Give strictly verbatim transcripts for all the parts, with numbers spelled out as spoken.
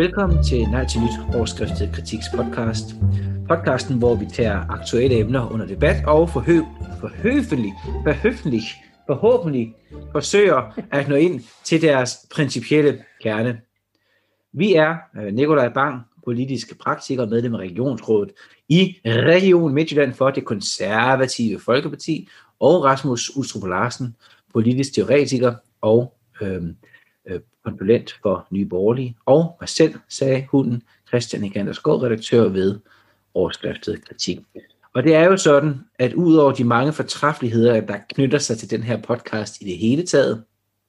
Velkommen til Nej til Nyt, overskriftet Kritiks podcast. Podcasten, hvor vi tager aktuelle emner under debat og forhø forhøfentlig, forhøfentlig, forhåbentlig forsøger at nå ind til deres principielle kerne. Vi er Nikolaj Bang, politisk praktiker og medlem af Regionsrådet i Region Midtjylland for Det Konservative Folkeparti, og Rasmus Ustrup Larsen, politisk teoretiker og øh, konsulent for Nye Borgerlige, og mig selv, sagde hunden, Christian Ikander-Skov, redaktør ved overskriftet Kritik. Og det er jo sådan, at udover de mange fortræffeligheder, der knytter sig til den her podcast i det hele taget,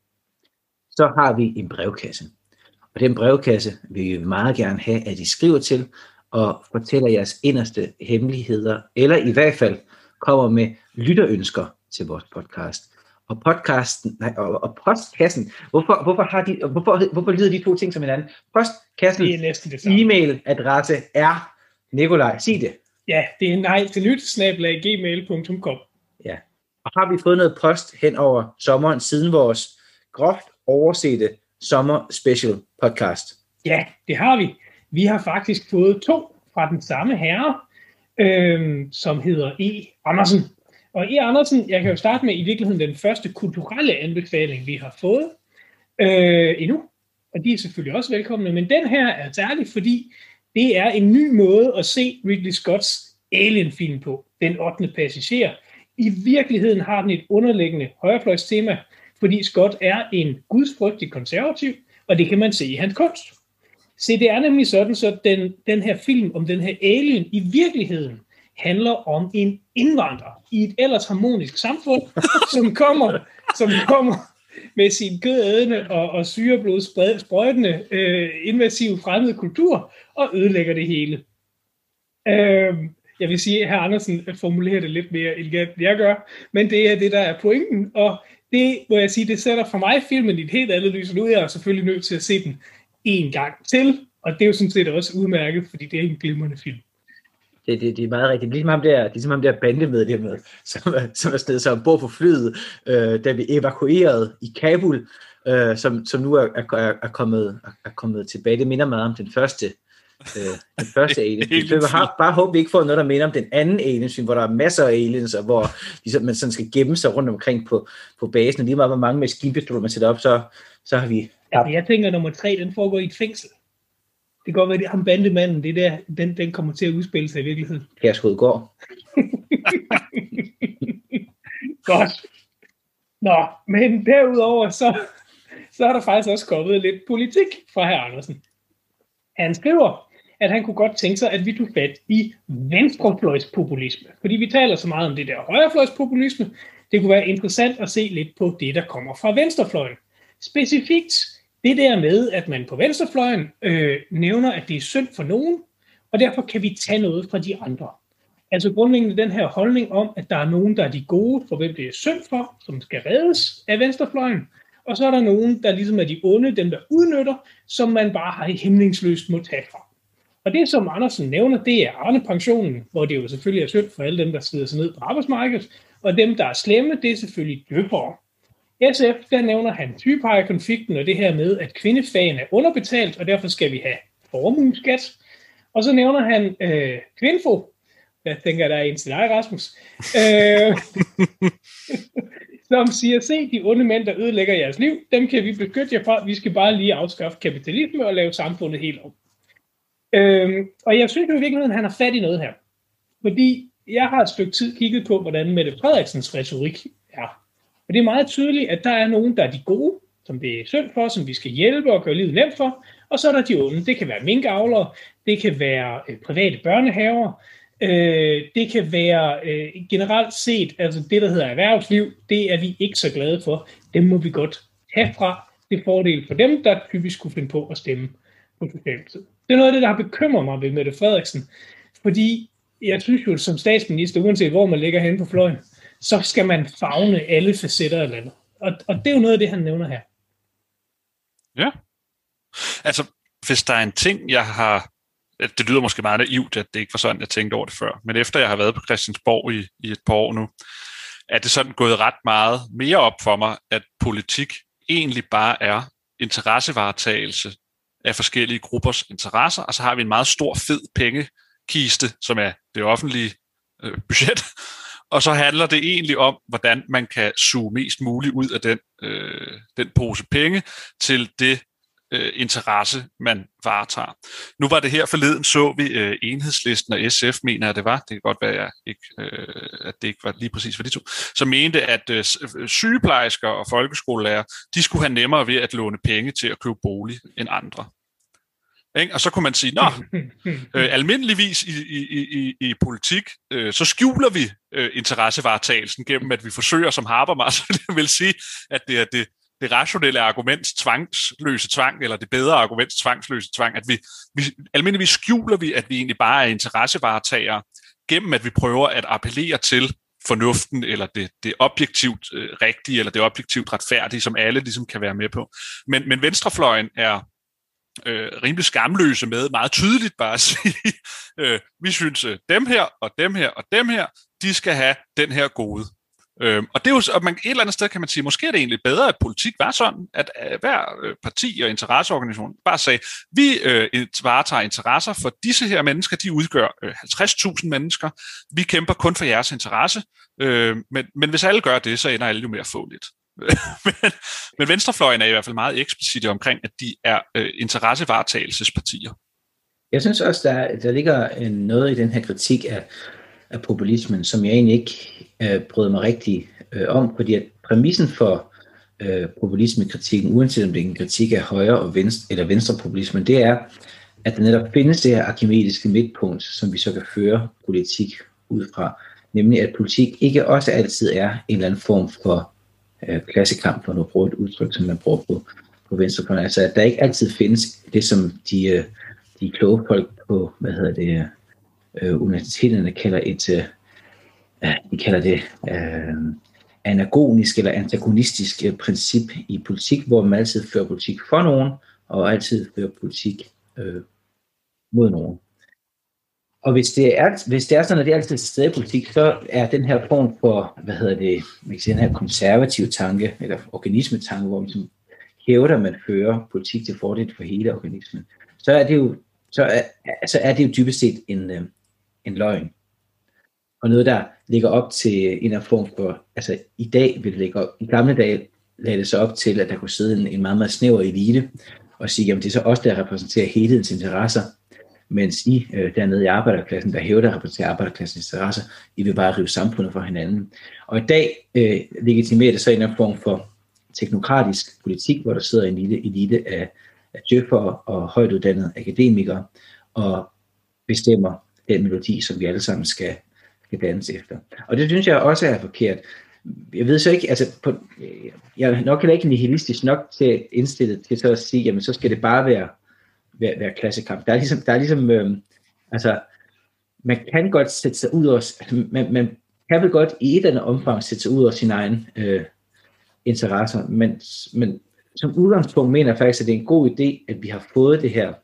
så har vi en brevkasse. Og den brevkasse vil vi meget gerne have, at I skriver til og fortæller jeres inderste hemmeligheder, eller i hvert fald kommer med lytterønsker til vores podcast. Og podcasten, nej, og, og postkassen, hvorfor, hvorfor, har de, hvorfor, hvorfor lyder de to ting som hinanden? Postkassens e-mailadresse er, Nikolaj, sig det. Ja, det er nej til nyt, snabel-a gmail punktum com. Ja, og har vi fået noget post hen over sommeren, siden vores groft oversete sommer special podcast? Ja, det har vi. Vi har faktisk fået to fra den samme herre, øh, som hedder E. Andersen. Og E. Andersen, jeg kan jo starte med i virkeligheden den første kulturelle anbefaling, vi har fået øh, endnu. Og de er selvfølgelig også velkomne, men den her er særlig, fordi det er en ny måde at se Ridley Scotts Alien-film på, Den ottende passager. I virkeligheden har den et underliggende højrefløjstema, fordi Scott er en gudsfrygtig konservativ, og det kan man se i hans kunst. Se, det er nemlig sådan, så den, den her film om den her alien i virkeligheden handler om en indvandrer i et ellers harmonisk samfund, som kommer, som kommer med sin kødædende og, og syreblod sprøjtende øh, invasive fremmede kultur og ødelægger det hele. Øh, jeg vil sige, at hr. Andersen formulerer det lidt mere elegant, end jeg gør, men det er det, der er pointen, og det, må jeg sige, det sætter for mig filmen i et helt andet lys, og nu er jeg selvfølgelig nødt til at se den en gang til, og det er jo sådan set også udmærket, fordi det er en glimrende film. Det, det, det er meget rigtigt. Ligesom ham der, ligesom ham der bandemedlemmet, som, som er stedet sig ombord på flyet, øh, da vi evakuerede i Kabul, øh, som, som nu er, er, er, kommet, er kommet tilbage. Det minder meget om den første, øh, den første alien. Vi har bare håbe, vi ikke får noget, der minder om den anden alien, hvor der er masser af aliens, og hvor ligesom, man sådan skal gemme sig rundt omkring på, på basen. Og lige meget, hvor mange maskinpistoler man sætter op, så, så har vi... Ja, jeg tænker, at nummer tre, den foregår i et fængsel. Det kan godt være, at ham bandemanden, det der, den, den kommer til at udspille sig i virkeligheden. Kærshovedgård. Godt. Nå, men derudover, så, så er der faktisk også kommet lidt politik fra hr. Andersen. Han skriver, at han kunne godt tænke sig, at vi tog fat i venstrefløjspopulisme. Fordi vi taler så meget om det der højrefløjspopulisme. Det kunne være interessant at se lidt på det, der kommer fra venstrefløjen. Specifikt det der med, at man på venstrefløjen øh, nævner, at det er synd for nogen, og derfor kan vi tage noget fra de andre. Altså grundlæggende den her holdning om, at der er nogen, der er de gode, for hvem det er synd for, som skal reddes af venstrefløjen, og så er der nogen, der ligesom er de onde, dem der udnytter, som man bare har hæmningsløst må tage fra. Og det, som Andersen nævner, det er Arne-pensionen, hvor det jo selvfølgelig er synd for alle dem, der sidder sig ned på arbejdsmarkedet, og dem, der er slemme, det er selvfølgelig døbere. S F, der nævner han typeejerkonflikten og det her med, at kvindefagene er underbetalt, og derfor skal vi have formueskat. Og så nævner han øh, Kvinfo. Jeg tænker, der er en til dig, Rasmus. Øh, som siger, se de onde mænd, der ødelægger jeres liv, dem kan vi beskytte jer fra. Vi skal bare lige afskaffe kapitalisme og lave samfundet helt om. Øh, og jeg synes jo i virkeligheden, at han har fat i noget her. Fordi jeg har et stykke tid kigget på, hvordan Mette Frederiksens retorik er. Og det er meget tydeligt, at der er nogen, der er de gode, som det er synd for, som vi skal hjælpe og gøre livet nemt for, og så er der de onde. Det kan være minkavlere, det kan være øh, private børnehaver, øh, det kan være øh, generelt set, altså det, der hedder erhvervsliv, det er vi ikke så glade for. Dem må vi godt have fra. Det er fordel for dem, der typisk kunne finde på at stemme på Socialdemokratiet. Det er noget af det, der har bekymret mig ved Mette Frederiksen, fordi jeg synes jo, som statsminister, uanset hvor man ligger henne på fløjen, så skal man favne alle facetter af landet. Og, og det er jo noget af det, han nævner her. Ja. Altså, hvis der er en ting, jeg har... Det lyder måske meget naivt, at det ikke var sådan, jeg tænkte over det før. Men efter jeg har været på Christiansborg i, i et par år nu, er det sådan gået ret meget mere op for mig, at politik egentlig bare er interessevaretagelse af forskellige gruppers interesser, og så har vi en meget stor, fed pengekiste, som er det offentlige øh, budget, og så handler det egentlig om, hvordan man kan suge mest muligt ud af den, øh, den pose penge til det øh, interesse, man varetager. Nu var det her forleden, så vi øh, Enhedslisten og S F, mener jeg det var, det kan godt være, jeg ikke, øh, at det ikke var lige præcis for de to, som mente, at øh, sygeplejersker og folkeskolelærer, de skulle have nemmere ved at låne penge til at købe bolig end andre. Og så kunne man sige, nå, øh, almindeligvis i, i, i, i politik, øh, så skjuler vi øh, interessevaretagelsen gennem, at vi forsøger som Habermas, det vil sige, at det er det, det rationelle arguments tvangsløse tvang, eller det bedre arguments tvangsløse tvang, at vi, vi almindeligvis skjuler vi, at vi egentlig bare er interessevaretagere, gennem at vi prøver at appellere til fornuften, eller det, det objektivt øh, rigtige, eller det objektivt retfærdige, som alle ligesom kan være med på. Men, men venstrefløjen er Øh, rimelig skamløse med, meget tydeligt bare at sige, øh, vi synes, øh, dem her, og dem her, og dem her, de skal have den her gode. Øh, og det er jo, og man, et eller andet sted kan man sige, måske er det egentlig bedre, at politik var sådan, at øh, hver øh, parti og interesseorganisation bare sagde, vi øh, varetager interesser for disse her mennesker, de udgør øh, halvtreds tusind mennesker, vi kæmper kun for jeres interesse, øh, men, men hvis alle gør det, så ender alle jo mere få lidt. men, men venstrefløjen er i hvert fald meget eksplicit omkring, at de er øh, interessevaretagelsespartier. Jeg synes også, der, der ligger en, noget i den her kritik af, af populismen, som jeg egentlig ikke øh, bryder mig rigtig øh, om, fordi at præmissen for øh, populismekritikken, uanset om det er en kritik af højre og venstre, eller venstrepopulismen, det er, at der netop findes det her arkimediske midtpunkt, som vi så kan føre politik ud fra, nemlig at politik ikke også altid er en eller anden form for klassekamp, for at bruge et udtryk, som man bruger på, på venstrefløjen. Altså, at der ikke altid findes det, som de, de kloge folk på, hvad hedder det, øh, universiteterne kalder et, øh, de kalder det øh, anagonisk eller antagonistisk øh, princip i politik, hvor man altid fører politik for nogen, og altid fører politik øh, mod nogen. Og hvis det er, hvis det er sådan, at det er altid til stede i politik, så er den her form for, hvad hedder det, man kan sige, den her konservative tanke, eller organismetanke, hvor man ligesom hævder, man fører politik til fordel for hele organismen, så er det jo, så er, så er det jo dybest set en, en løgn. Og noget, der ligger op til en eller anden form for, altså i dag vil det ligge op, i gamle dage lagde det sig op til, at der kunne sidde en, en meget, meget snæver elite, og sige, jamen det er så også der repræsenterer helhedens interesser, mens I øh, dernede i arbejderklassen, der hævder at repræsentere arbejderklassens interesser, I vil bare rive samfundet fra hinanden. Og i dag øh, legitimerer det så en form for teknokratisk politik, hvor der sidder en lille elite af, af djøffere og højtuddannede akademikere, og bestemmer den melodi, som vi alle sammen skal, skal danse efter. Og det synes jeg også er forkert. Jeg ved så ikke, altså på, jeg er nok heller ikke nihilistisk nok til indstillet til så at sige, jamen så skal det bare være Være, være klassekamp. Der er ligesom, der er ligesom øh, altså, man kan godt sætte sig ud over, altså, man, man kan vel godt i et eller andet omfang sætte sig ud over sine egne øh, interesser, men, men som udgangspunkt mener jeg faktisk, at det er en god idé, at vi har fået det her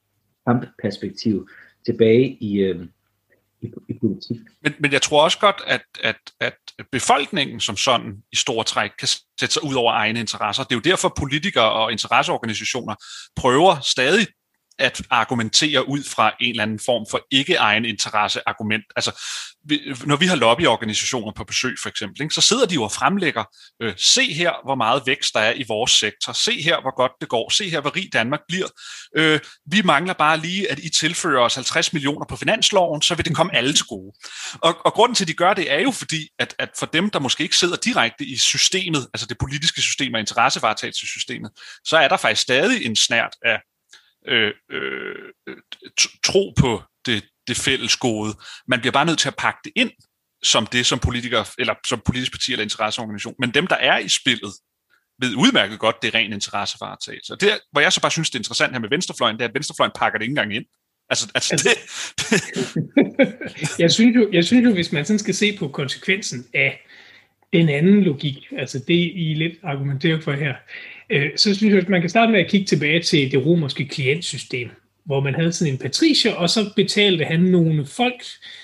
kampperspektiv tilbage i, øh, i, i politik. Men, men jeg tror også godt, at, at, at befolkningen som sådan i store træk kan sætte sig ud over egne interesser. Det er jo derfor, politikere og interesseorganisationer prøver stadig at argumentere ud fra en eller anden form for ikke-egen interesse-argument. Altså, når vi har lobbyorganisationer på besøg for eksempel, ikke, så sidder de jo og fremlægger, øh, se her, hvor meget vækst der er i vores sektor, se her, hvor godt det går, se her, hvor rig Danmark bliver. Øh, vi mangler bare lige, at I tilfører os halvtreds millioner på finansloven, så vil det komme alle til gode. Og, og grunden til, at de gør det, er jo fordi, at, at for dem, der måske ikke sidder direkte i systemet, altså det politiske system og interessevaretagelsessystemet, så er der faktisk stadig en snert af Øh, øh, tro på det, det fælles gode. Man bliver bare nødt til at pakke det ind som det, som politikere, eller som politisk parti eller interesseorganisation. Men dem, der er i spillet, ved udmærket godt, det er ren interessevaretagelse. Og det, hvor jeg så bare synes, det er interessant her med venstrefløjen, det er, at venstrefløjen pakker det ikke engang ind. Altså, altså, altså det, det. jeg, synes jo, jeg synes jo, hvis man sådan skal se på konsekvensen af en anden logik, altså det I lidt argumenterer for her, så synes jeg, at man kan starte med at kigge tilbage til det romerske klientsystem, hvor man havde sådan en patricier, og så betalte han nogle folk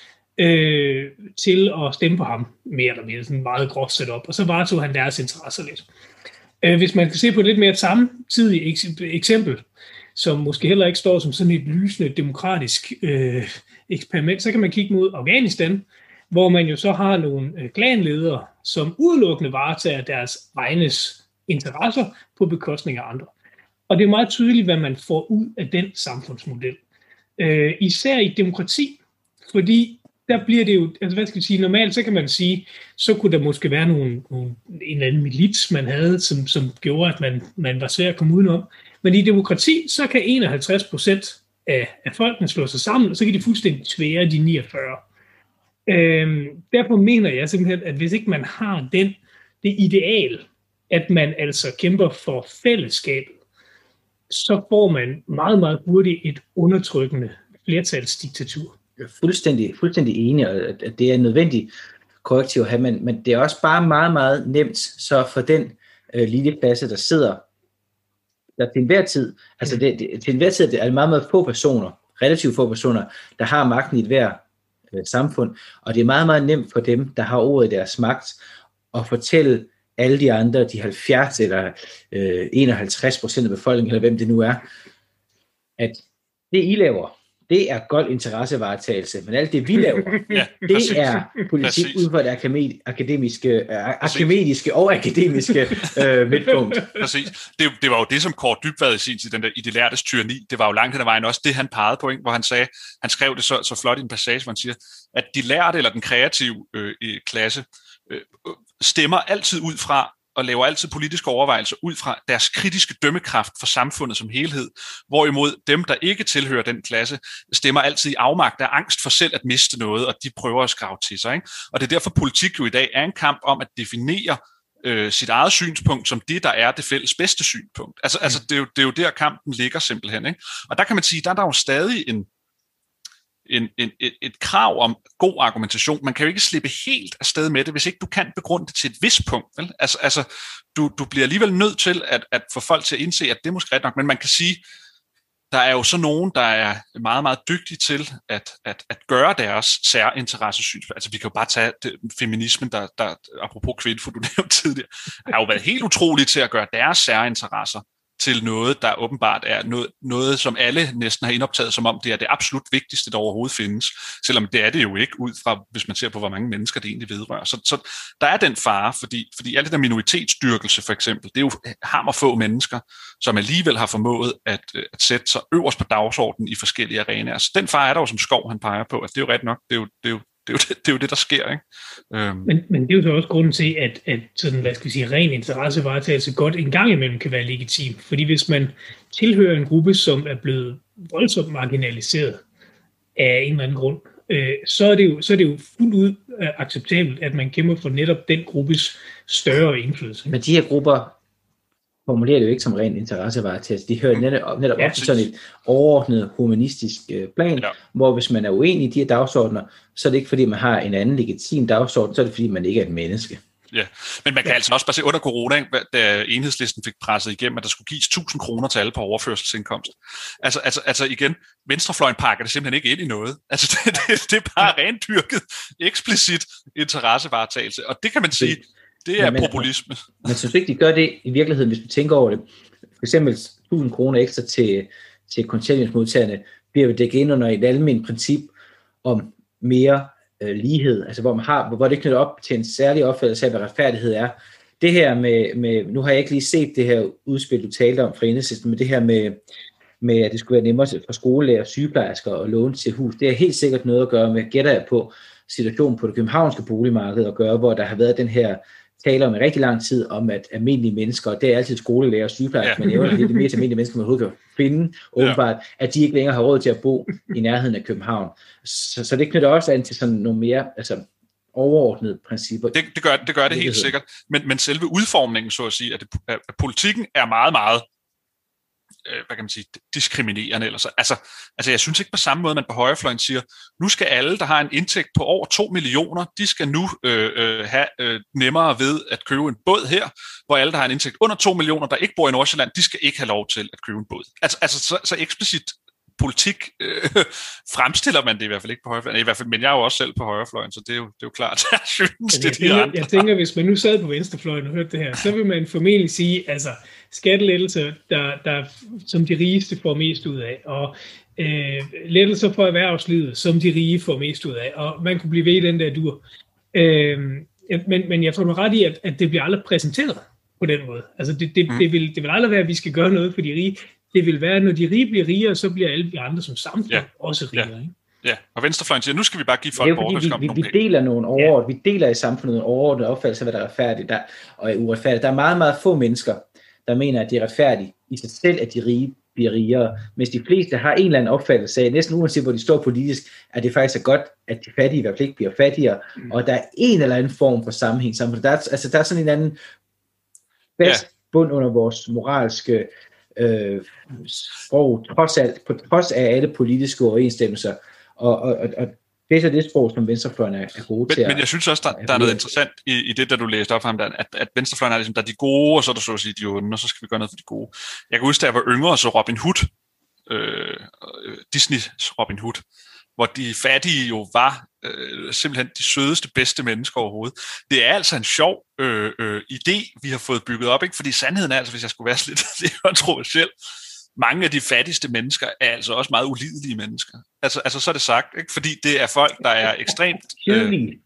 øh, til at stemme på ham, mere eller mindre, sådan meget groft sat op, og så varetog han deres interesser lidt. Øh, hvis man kan se på et lidt mere samtidigt eksempel, som måske heller ikke står som sådan et lysende demokratisk øh, eksperiment, så kan man kigge mod Afghanistan, hvor man jo så har nogle øh, klanledere, som udelukkende varetager deres egnes interesser på bekostning af andre. Og det er meget tydeligt, hvad man får ud af den samfundsmodel. Øh, især i demokrati, fordi der bliver det jo, altså hvad skal jeg sige, normalt så kan man sige, så kunne der måske være nogle, nogle, en eller anden milits, man havde, som, som gjorde, at man, man var svær at komme udenom. Men i demokrati, så kan enoghalvtreds procent af, af folkene slå sig sammen, og så kan de fuldstændig tvære de niogfyrre. Øhm, derfor mener jeg simpelthen, at hvis ikke man har den, det ideal, at man altså kæmper for fællesskabet, så får man meget, meget hurtigt et undertrykkende flertalsdiktatur. Fuldstændig, fuldstændig enig, at det er nødvendigt korrektiv at have, men, men det er også bare meget, meget nemt, så for den øh, lille klasse, der sidder der til enhver tid, altså det, det, til enhver tid er det meget, meget få personer, relativt få personer, der har magten i et hver øh, samfund, og det er meget, meget nemt for dem, der har ordet i deres magt, at fortælle alle de andre, de halvfjerds eller øh, enoghalvtreds procent af befolkningen, eller hvem det nu er, at det I laver, det er gold interessevaretagelse, men alt det vi laver, ja, det præcis. er politik Præcis. ud fra det akademiske, akademiske og akademiske øh, midtpunkt. Præcis. Det, det var jo det, som Kåre Dybvad i sin tid, den der i de lærtes tyranni, det var jo langt hen ad vejen også det, han pegede på, ikke? Hvor han sagde, han skrev det så, så flot i en passage, hvor han siger, at de lærte eller den kreative øh, klasse øh, stemmer altid ud fra, og laver altid politiske overvejelser ud fra deres kritiske dømmekraft for samfundet som helhed, hvorimod dem, der ikke tilhører den klasse, stemmer altid i afmagt af angst for selv at miste noget, og de prøver at skrave til sig. Ikke? Og det er derfor, politik jo i dag er en kamp om at definere øh, sit eget synspunkt som det, der er det fælles bedste synspunkt. Altså, altså det, er jo, det er jo der, kampen ligger simpelthen. Ikke? Og der kan man sige, der er der jo stadig en En, en, et, et krav om god argumentation. Man kan jo ikke slippe helt afsted med det, hvis ikke du kan begrunde det til et vist punkt. Vel? Altså, altså du, du bliver alligevel nødt til at, at få folk til at indse, at det er måske ret nok, men man kan sige, der er jo så nogen, der er meget, meget dygtige til at, at, at gøre deres særinteressesynspunkt. Altså vi kan jo bare tage det, feminismen, der, der apropos kvindefod, du nævnte tidligere, har jo været helt utrolige til at gøre deres særinteresser til noget, der åbenbart er noget, noget, som alle næsten har indoptaget, som om det er det absolut vigtigste, der overhovedet findes. Selvom det er det jo ikke, ud fra, hvis man ser på, hvor mange mennesker det egentlig vedrører. Så, så der er den fare, fordi, fordi alt det der minoritetsdyrkelse for eksempel, det er jo hammerfå mennesker, som alligevel har formået at, at sætte sig øverst på dagsordenen i forskellige arenaer. Så den fare er der jo, som Skov han peger på, at det er jo ret nok, det er jo, det er jo Det er, jo det, det er jo det, der sker, ikke? Øhm. Men, men det er jo så også grunden til, at, at sådan, hvad skal vi sige, ren interessevaretagelse godt en gang imellem kan være legitim. Fordi hvis man tilhører en gruppe, som er blevet voldsomt marginaliseret af en eller anden grund, øh, så, er det jo, så er det jo fuldt ud øh, acceptabelt, at man kæmper for netop den gruppes større indflydelse. Men de her grupper formulerer det jo ikke som ren interessevaretagelse. De hører netop, netop ja, op til sådan et overordnet humanistisk øh, plan, ja. Hvor hvis man er uenig i de her dagsordner, så er det ikke fordi, man har en anden legitim dagsorden, så er det fordi, man ikke er et menneske. Ja, men man kan ja. altså også bare se under corona, da Enhedslisten fik presset igennem, at der skulle gives tusind kroner til alle på overførselsindkomst. Altså, altså, altså igen, venstrefløjen pakker det simpelthen ikke ind i noget. Altså det, det, det er bare rent dyrket, eksplicit interessevaretagelse, og det kan man sige, det er men, populisme. Men jeg synes ikke, de gør det i virkeligheden, hvis vi tænker over det. For eksempel tusind kroner ekstra til, til kontanthjælpsmodtagerne bliver dækket ind under et almindeligt princip om mere øh, lighed, altså hvor man har, hvor det knytter op til en særlig opfattelse af, hvad retfærdighed er. Det her med, med nu har jeg ikke lige set det her udspil, du talte om fra Enhedslisten, men det her med, med, at det skulle være nemmere for skolelærer og sygeplejersker at låne til hus, det er helt sikkert noget at gøre med, gætter jeg på, situationen på det københavnske boligmarked at gøre, hvor der har været den her taler om i rigtig lang tid om, at almindelige mennesker, og det er altid skolelærer og sygeplejersker, ja. Men det er det mest almindelige mennesker, man overhovedet kan finde, åbenbart, ja. At de ikke længere har råd til at bo i nærheden af København. Så, så det knytter også an til sådan nogle mere altså, overordnede principper. Det, det, gør, det gør det helt sikkert, men, men selve udformningen, så at sige, at, det, at politikken er meget, meget hvad kan man sige, diskriminerende. Eller så. Altså, altså, jeg synes ikke på samme måde, man på højrefløjen siger, nu skal alle, der har en indtægt på over to millioner, de skal nu øh, øh, have øh, nemmere ved at købe en båd her, hvor alle, der har en indtægt under to millioner, der ikke bor i Nordsjælland, de skal ikke have lov til at købe en båd. Altså, altså så, så eksplicit politik øh, fremstiller man det i hvert fald ikke på højrefløjen. I hvert fald, men jeg er jo også selv på højrefløjen, så det er jo, det er jo klart, at jeg synes, det er de tænker, andre. Jeg tænker, hvis man nu sad på venstrefløjen og hørte det her, så vil man formentlig sige, altså skattelettelser, der, der, som de rigeste får mest ud af, og øh, lettelser for erhvervslivet, som de rige får mest ud af, og man kunne blive ved i den der dur. Øh, men, men jeg tror du ret i, at, at det bliver aldrig præsenteret på den måde. Altså det, det, mm. det, vil, det vil aldrig være, at vi skal gøre noget for de rige. Det vil være, at når de rige bliver rigere, så bliver alle de andre som samfund ja. også rigere. Ja. Ikke? Ja, og venstrefløjen siger, nu skal vi bare give folk borgere, vi, vi, vi, vi deler nogle overordnede, ja. vi deler i samfundet nogle overordnede opfattelser, hvad der er retfærdigt der, og er uretfærdigt. Der er meget, meget få mennesker, der mener, at det er retfærdigt i sig selv, at de rige bliver rigere, mens de fleste har en eller anden opfattelse af, næsten uanset hvor de står politisk, at det faktisk er godt, at de fattige i hvert fald ikke bliver fattigere, mm. og der er en eller anden form for sammenhæng i samfundet. Der er, altså, der er sådan en anden bedst ja. bund under vores moralske øh, sprog, trods alt, på trods af alle politiske overensstemmelser, og, og, og det er så det sprog, som venstrefløjen er, er gode men, til at... Men jeg synes også, der, der er noget interessant i, i det, der du læste op for ham, der, at, at venstrefløjen er ligesom, der er de gode, og så er der så at sige de onde, og så skal vi gøre noget for de gode. Jeg kan huske, da jeg var yngre, så Robin Hood, øh, Disneys Robin Hood, hvor de fattige jo var øh, simpelthen de sødeste, bedste mennesker overhovedet. Det er altså en sjov øh, øh, idé, vi har fået bygget op, ikke? Fordi sandheden er altså, hvis jeg skulle være lidt kontroversiel, mange af de fattigste mennesker er altså også meget ulidelige mennesker. Altså, altså så er det sagt, ikke? Fordi det er folk, der er ekstremt... Øh, de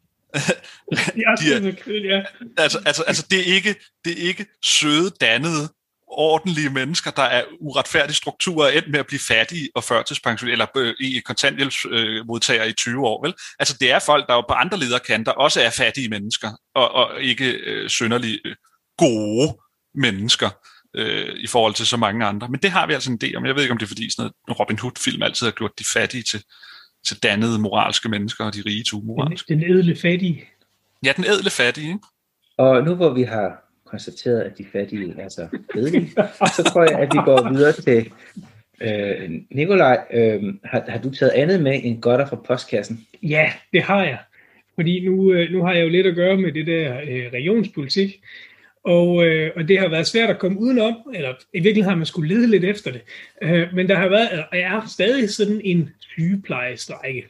er, altså, altså, altså det, er ikke, det er ikke søde, dannede, ordentlige mennesker, der er uretfærdige strukturer, endt med at blive fattige og førtidspension, eller øh, i kontanthjælpsmodtagere øh, i tyve år. Vel? Altså det er folk, der jo på andre lederkanter også er fattige mennesker, og, og ikke øh, synderligt øh, gode mennesker. Øh, i forhold til så mange andre. Men det har vi altså en idé om. Jeg ved ikke, om det er fordi sådan noget Robin Hood-film altid har gjort de fattige til, til dannede moralske mennesker, og de rige til umoralske. Den, den ædle fattige. Ja, den ædle fattige, ikke? Og nu hvor vi har konstateret, at de fattige er så ædelige, så tror jeg, at vi går videre til øh, Nikolaj. Øh, har, har du taget andet med end godter fra postkassen? Ja, det har jeg. Fordi nu, nu har jeg jo lidt at gøre med det der øh, regionspolitik. Og, øh, og det har været svært at komme udenom, eller i virkeligheden har man skulle lede lidt efter det. Øh, men der har været, og jeg har stadig sådan en sygeplejestrejke.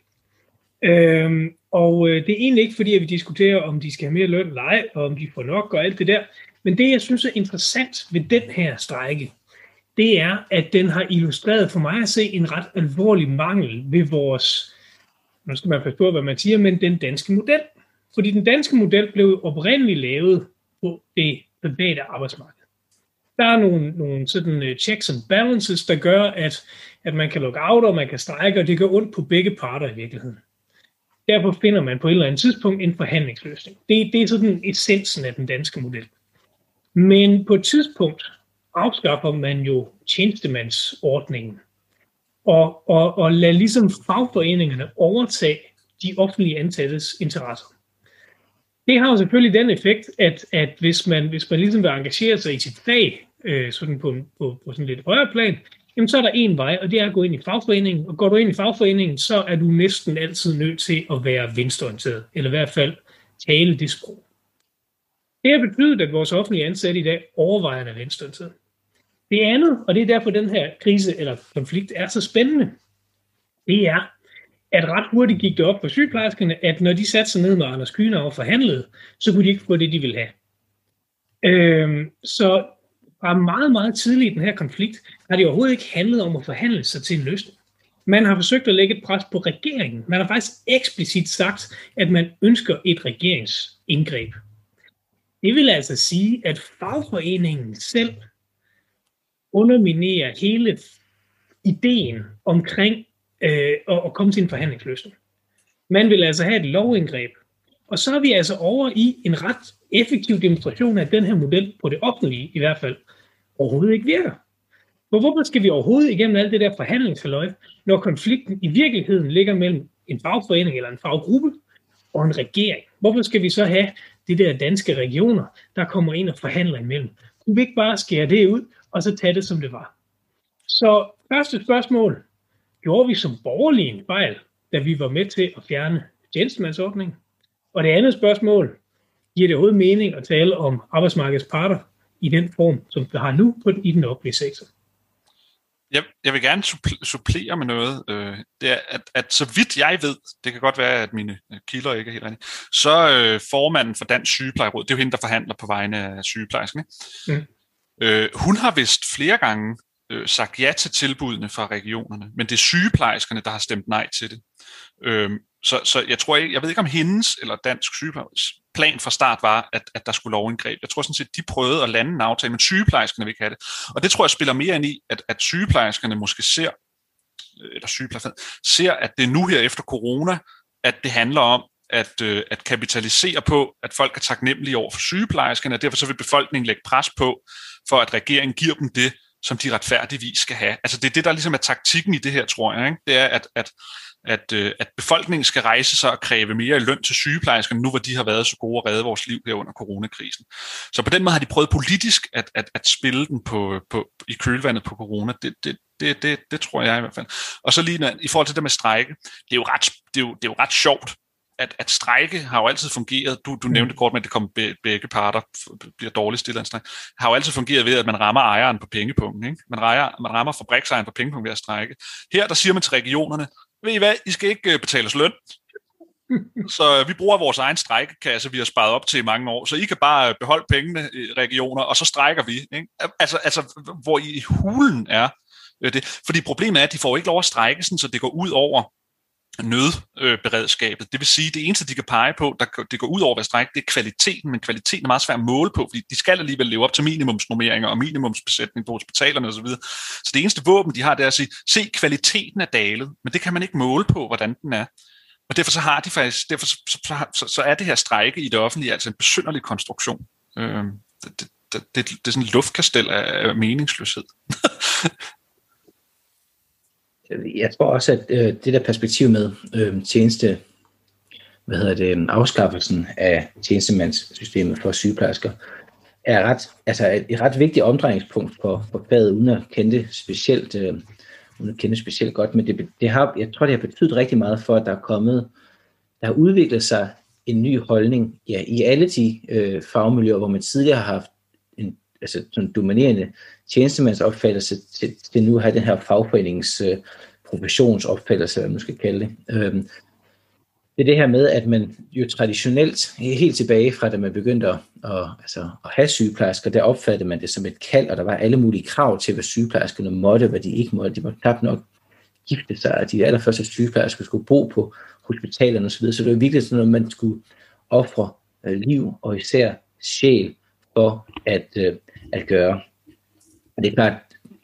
Øh, og øh, det er egentlig ikke fordi, at vi diskuterer, om de skal have mere løn eller ej, og om de får nok og alt det der. Men det, jeg synes er interessant ved den her strejke, det er, at den har illustreret for mig at se en ret alvorlig mangel ved vores, nu skal man passe på, hvad man siger, men den danske model. Fordi den danske model blev oprindeligt lavet på det private arbejdsmarked. Der er nogle, nogle sådan checks and balances, der gør, at, at man kan lukke out, og man kan strejke, og det gør ondt på begge parter i virkeligheden. Derfor finder man på et eller andet tidspunkt en forhandlingsløsning. Det, det er sådan essensen af den danske model. Men på et tidspunkt afskaffer man jo tjenestemandsordningen, og, og, og lader ligesom fagforeningerne overtage de offentlige ansattes interesser. Det har jo selvfølgelig den effekt, at, at hvis, man, hvis man ligesom vil engagere sig i sit fag, øh, sådan på, på, på sådan lidt højere plan, jamen så er der en vej, og det er at gå ind i fagforeningen. Og går du ind i fagforeningen, så er du næsten altid nødt til at være venstreorienteret, eller i hvert fald tale det sprog. Det har betydet, at vores offentlige ansatte i dag overvejende er venstreorienteret. Det andet, og det er derfor den her krise eller konflikt er så spændende, det er, at ret hurtigt gik det op for sygeplejerskerne, at når de satte sig ned med Anders Kühnau og forhandlede, så kunne de ikke få det, de ville have. Øhm, så fra meget, meget tidligt i den her konflikt, har det overhovedet ikke handlet om at forhandle sig til en løsning. Man har forsøgt at lægge et pres på regeringen. Man har faktisk eksplicit sagt, at man ønsker et regeringsindgreb. Det vil altså sige, at fagforeningen selv underminerer hele ideen omkring øh, at komme til en forhandlingsløsning. Man vil altså have et lovindgreb. Og så er vi altså over i en ret effektiv demonstration af, at den her model på det offentlige i hvert fald overhovedet ikke virker. For hvorfor skal vi overhovedet igennem alt det der forhandlingshalløj, når konflikten i virkeligheden ligger mellem en fagforening eller en faggruppe og en regering? Hvorfor skal vi så have de der danske regioner, der kommer ind og forhandler imellem? Kunne vi ikke bare skære det ud, og så tage det, som det var? Så første spørgsmål, gjorde vi som borgerlige en fejl, da vi var med til at fjerne tjenestemandsordningen? Og det andet spørgsmål, giver det overhovedet mening at tale om arbejdsmarkedets parter i den form, som vi har nu på den, i den offentlige sektor? Jeg, jeg vil gerne supple- supplere med noget. Øh, det er, at, at så vidt jeg ved, det kan godt være, at mine kilder ikke er helt rigtige, så øh, formanden for Dansk Sygeplejeråd, det er jo hende, der forhandler på vegne af sygeplejerskerne. Mm. Øh, hun har vist flere gange øh, sagt ja til tilbudene fra regionerne, men det er sygeplejerskerne, der har stemt nej til det. Øh, så, så jeg tror ikke, jeg ved ikke om hendes eller Dansk Sygeplejerskers plan fra start var, at, at der skulle lovindgreb. Jeg tror sådan set, de prøvede at lande en aftale, men sygeplejerskerne vil ikke have det. Og det tror jeg spiller mere ind i, at, at sygeplejerskerne måske ser, eller sygeplejerskerne ser, at det er nu her efter corona, at det handler om at, øh, at kapitalisere på, at folk er taknemmelige over for sygeplejerskerne, og derfor så vil befolkningen lægge pres på, for at regeringen giver dem det, som de retfærdigvis skal have. Altså det er det, der ligesom er taktikken i det her, tror jeg. Ikke? Det er, at, at At, øh, at befolkningen skal rejse sig og kræve mere i løn til sygeplejerskerne, nu hvor de har været så gode at redde vores liv her under coronakrisen. Så på den måde har de prøvet politisk at, at, at spille den på, på, i kølvandet på corona. Det, det, det, det, det tror jeg i hvert fald. Og så lige i forhold til det med strejke, det er jo ret, det er jo, det er jo ret sjovt, at, at strejke har jo altid fungeret. Du, du nævnte kort med, at det kommer be, begge parter, bliver dårligt stillet en strejke. Har jo altid fungeret ved, at man rammer ejeren på pengepunkten. Ikke? Man, rejer, man rammer fabriksejeren på pengepunkten ved at strejke. Her der siger man til regionerne, ved I hvad, I skal ikke betale os løn. Så vi bruger vores egen strejkekasse, vi har sparet op til i mange år, så I kan bare beholde pengene i regioner, og så strejker vi. Ikke? Altså, altså, hvor i hulen er det. Fordi problemet er, at de får ikke lov at strejke, sådan, så det går ud over nødberedskabet. Det vil sige, at det eneste, de kan pege på, der det går ud over at være strejke, det er kvaliteten, men kvaliteten er meget svær at måle på, fordi de skal alligevel leve op til minimumsnormeringer og minimumsbesætning på hospitalerne osv. Så det eneste våben, de har, det er at sige, se, kvaliteten er dalet, men det kan man ikke måle på, hvordan den er. Og derfor så har de faktisk, derfor så, så, så, så er det her strejke i det offentlige altså en besynderlig konstruktion. Øh, det, det, det, det, det er sådan en luftkastel af, af meningsløshed. Jeg tror også, at øh, det der perspektiv med øh, tjeneste, hvad hedder det, afskaffelsen af tjenestemandssystemet for sygeplejersker, er ret, altså et, et ret vigtigt omdrejningspunkt for, for faget, uden at kende det specielt, øh, uden at kende det specielt godt, men det, det har, jeg tror, det har betydet rigtig meget for, at der er kommet, der har udviklet sig en ny holdning ja, i alle de øh, fagmiljøer, hvor man tidligere har haft en altså, sådan dominerende tjenestemandsopfattelse til, til nu at have den her fagforenings øh, professionsopfattelse, hvad man skal kalde det. Øhm, det er det her med, at man jo traditionelt, helt tilbage fra da man begyndte at, at, altså, at have sygeplejersker, der opfattede man det som et kald, og der var alle mulige krav til, hvad sygeplejerskerne måtte, hvad de ikke måtte. De måtte knap nok gifte sig, og de allerførste sygeplejersker skulle bo på hospitalerne osv., så det var virkelig sådan noget, man skulle ofre øh, liv og især sjæl for at, øh, at gøre. Og det er klart,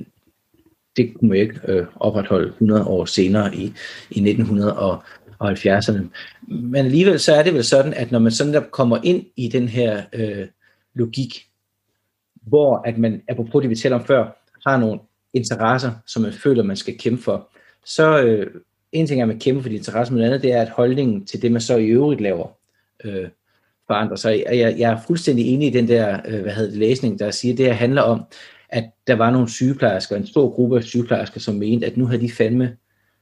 det kunne man ikke øh, opretholde hundrede år senere i, i nitten halvfjerdserne. Men alligevel så er det vel sådan, at når man sådan der kommer ind i den her øh, logik, hvor at man, apropos det vi talte om før, har nogle interesser, som man føler, man skal kæmpe for, så øh, en ting er, at man kæmper for de interesser, men andet det er, at holdningen til det, man så i øvrigt laver, øh, forandrer sig. Jeg, jeg er fuldstændig enig i den der øh, hvad hedder det, læsning, der siger, at det her handler om, at der var nogle sygeplejersker, en stor gruppe af sygeplejersker, som mente, at nu havde de fandme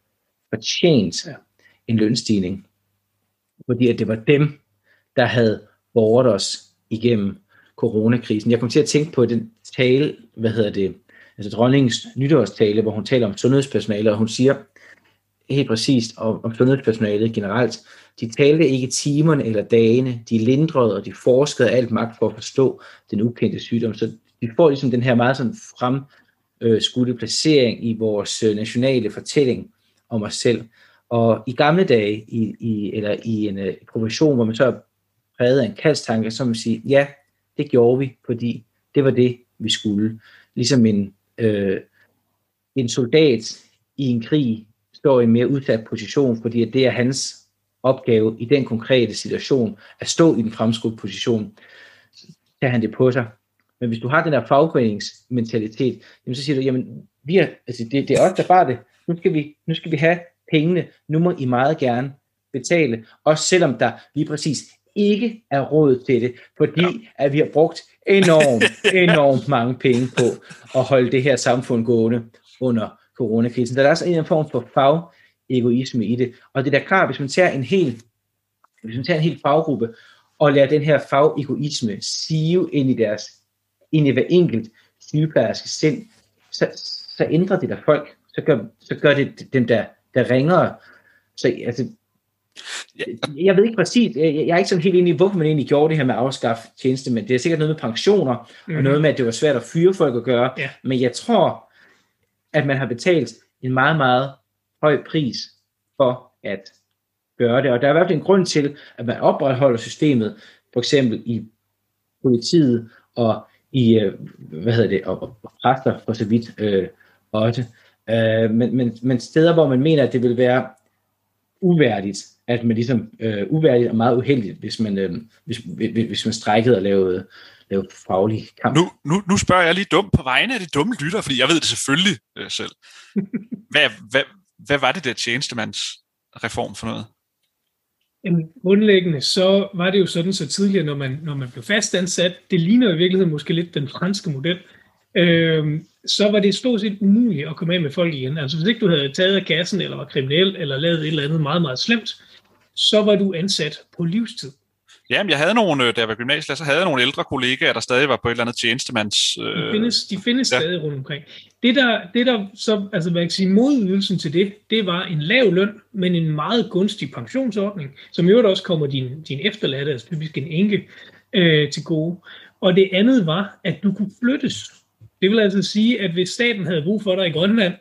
fortjent en lønstigning. Fordi at det var dem, der havde båret os igennem coronakrisen. Jeg kom til at tænke på den tale, hvad hedder det, altså dronningens nytårstale, hvor hun taler om sundhedspersonale, og hun siger helt præcist om, om sundhedspersonalet generelt, de talte ikke timerne eller dagene, de lindrede og de forskede alt magt for at forstå den ukendte sygdom, så vi får ligesom den her meget sådan fremskudte placering i vores nationale fortælling om os selv. Og i gamle dage, i, i, eller i en uh, profession, hvor man så er præget af en kaldstanke, så man siger, ja, det gjorde vi, fordi det var det, vi skulle. Ligesom en, øh, en soldat i en krig står i en mere udsat position, fordi det er hans opgave i den konkrete situation, at stå i den fremskudte position, tager han det på sig. Men hvis du har den der fagforeningsmentalitet, jamen så siger du, jamen vi er, altså det, det er os, der bare det. Nu skal, vi, nu skal vi have pengene. Nu må I meget gerne betale. Også selvom der lige præcis ikke er råd til det. Fordi ja. at vi har brugt enormt, enormt mange penge på at holde det her samfund gående under coronakrisen. Der er også en form for fagegoisme i det. Og det er da klart, hvis man tager en hel, hvis man tager en hel faggruppe og lader den her fagegoisme sive ind i deres ind i hver enkelt sygeplejerske sind, så, så ændrer det der folk. Så gør, så gør det dem, der, der ringer. Så altså, jeg ved ikke præcis, jeg, jeg er ikke sådan helt enig i, hvorfor man egentlig gjorde det her med at afskaffe tjeneste, men det er sikkert noget med pensioner, mm. og noget med, at det var svært at fyre folk at gøre. Yeah. Men jeg tror, at man har betalt en meget, meget høj pris for at gøre det. Og der er i hvert fald en grund til, at man opretholder systemet, for eksempel i politiet og i, hvad hedder det, og, og præster for så vidt øh, også. Øh, men, men, men steder, hvor man mener, at det vil være uværdigt, at man ligesom øh, uværdigt og meget uheldigt, hvis man, øh, hvis, hvis, hvis man strækkede og lavede, lavede faglig kamp. Nu, nu, nu spørger jeg lige dumt på vegne af de dumme lytter, fordi jeg ved det selvfølgelig øh, selv. Hvad, hvad, hvad var det der tjenestemandsreform for noget? Jamen, grundlæggende, så var det jo sådan, så tidligere, når man, når man blev fastansat, det ligner i virkeligheden måske lidt den franske model, øh, så var det stort set umuligt at komme af med folk igen. Altså hvis ikke du havde taget af kassen, eller var kriminel, eller lavet et eller andet meget, meget slemt, så var du ansat på livstid. Jamen, jeg havde nogle, da jeg var gymnasielærer, så havde jeg nogle ældre kollegaer, der stadig var på et eller andet tjenestemands... Øh... De findes, de findes ja. stadig rundt omkring. Det der, det der så, altså man kan sige, modydelsen til det, det var en lav løn, men en meget gunstig pensionsordning, som jo også kommer din, din efterladte, altså typisk en enke, øh, til gode. Og det andet var, at du kunne flyttes. Det vil altså sige, at hvis staten havde brug for dig i Grønland,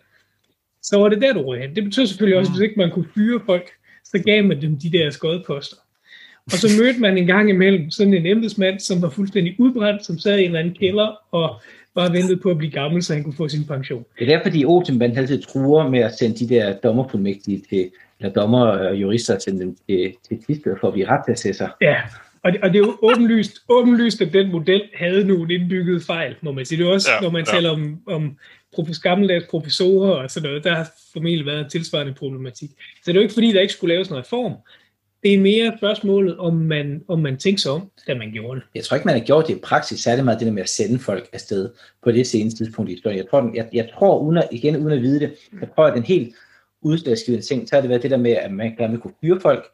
så var det der, du røg hen. Det betød selvfølgelig også, at hvis ikke man kunne fyre folk, så gav man dem de der skodposter. Og så mødte man en gang imellem sådan en embedsmand, som var fuldstændig udbrændt, som sad i en eller anden kælder og bare ventede på at blive gammel, så han kunne få sin pension. Det er derfor, de Olsenbanden altid truer med at sende de der dommerfuldmægtige til, eller dommer og jurister til dem til, til Thisted for at blive retsassesser. Ja, og det, og det er jo åbenlyst, åbenlyst, at den model havde nogle indbyggede fejl, må man sige. Det er også, ja, når man ja. taler om, om gammeldags professorer og sådan noget, der har formentlig været en tilsvarende problematik. Så det er jo ikke fordi, der ikke skulle laves en reform. Det er mere spørgsmålet, om man, om man tænker sig om, da man gjorde det. Jeg tror ikke, man har gjort det i praksis særlig meget, det der med at sende folk afsted på det seneste tidspunkt i historien. Jeg tror, jeg, jeg tror uden at, igen uden at vide det, jeg tror, at den helt udslagsgivende ting, så har det været det der med, at man gerne vil kunne fyre folk,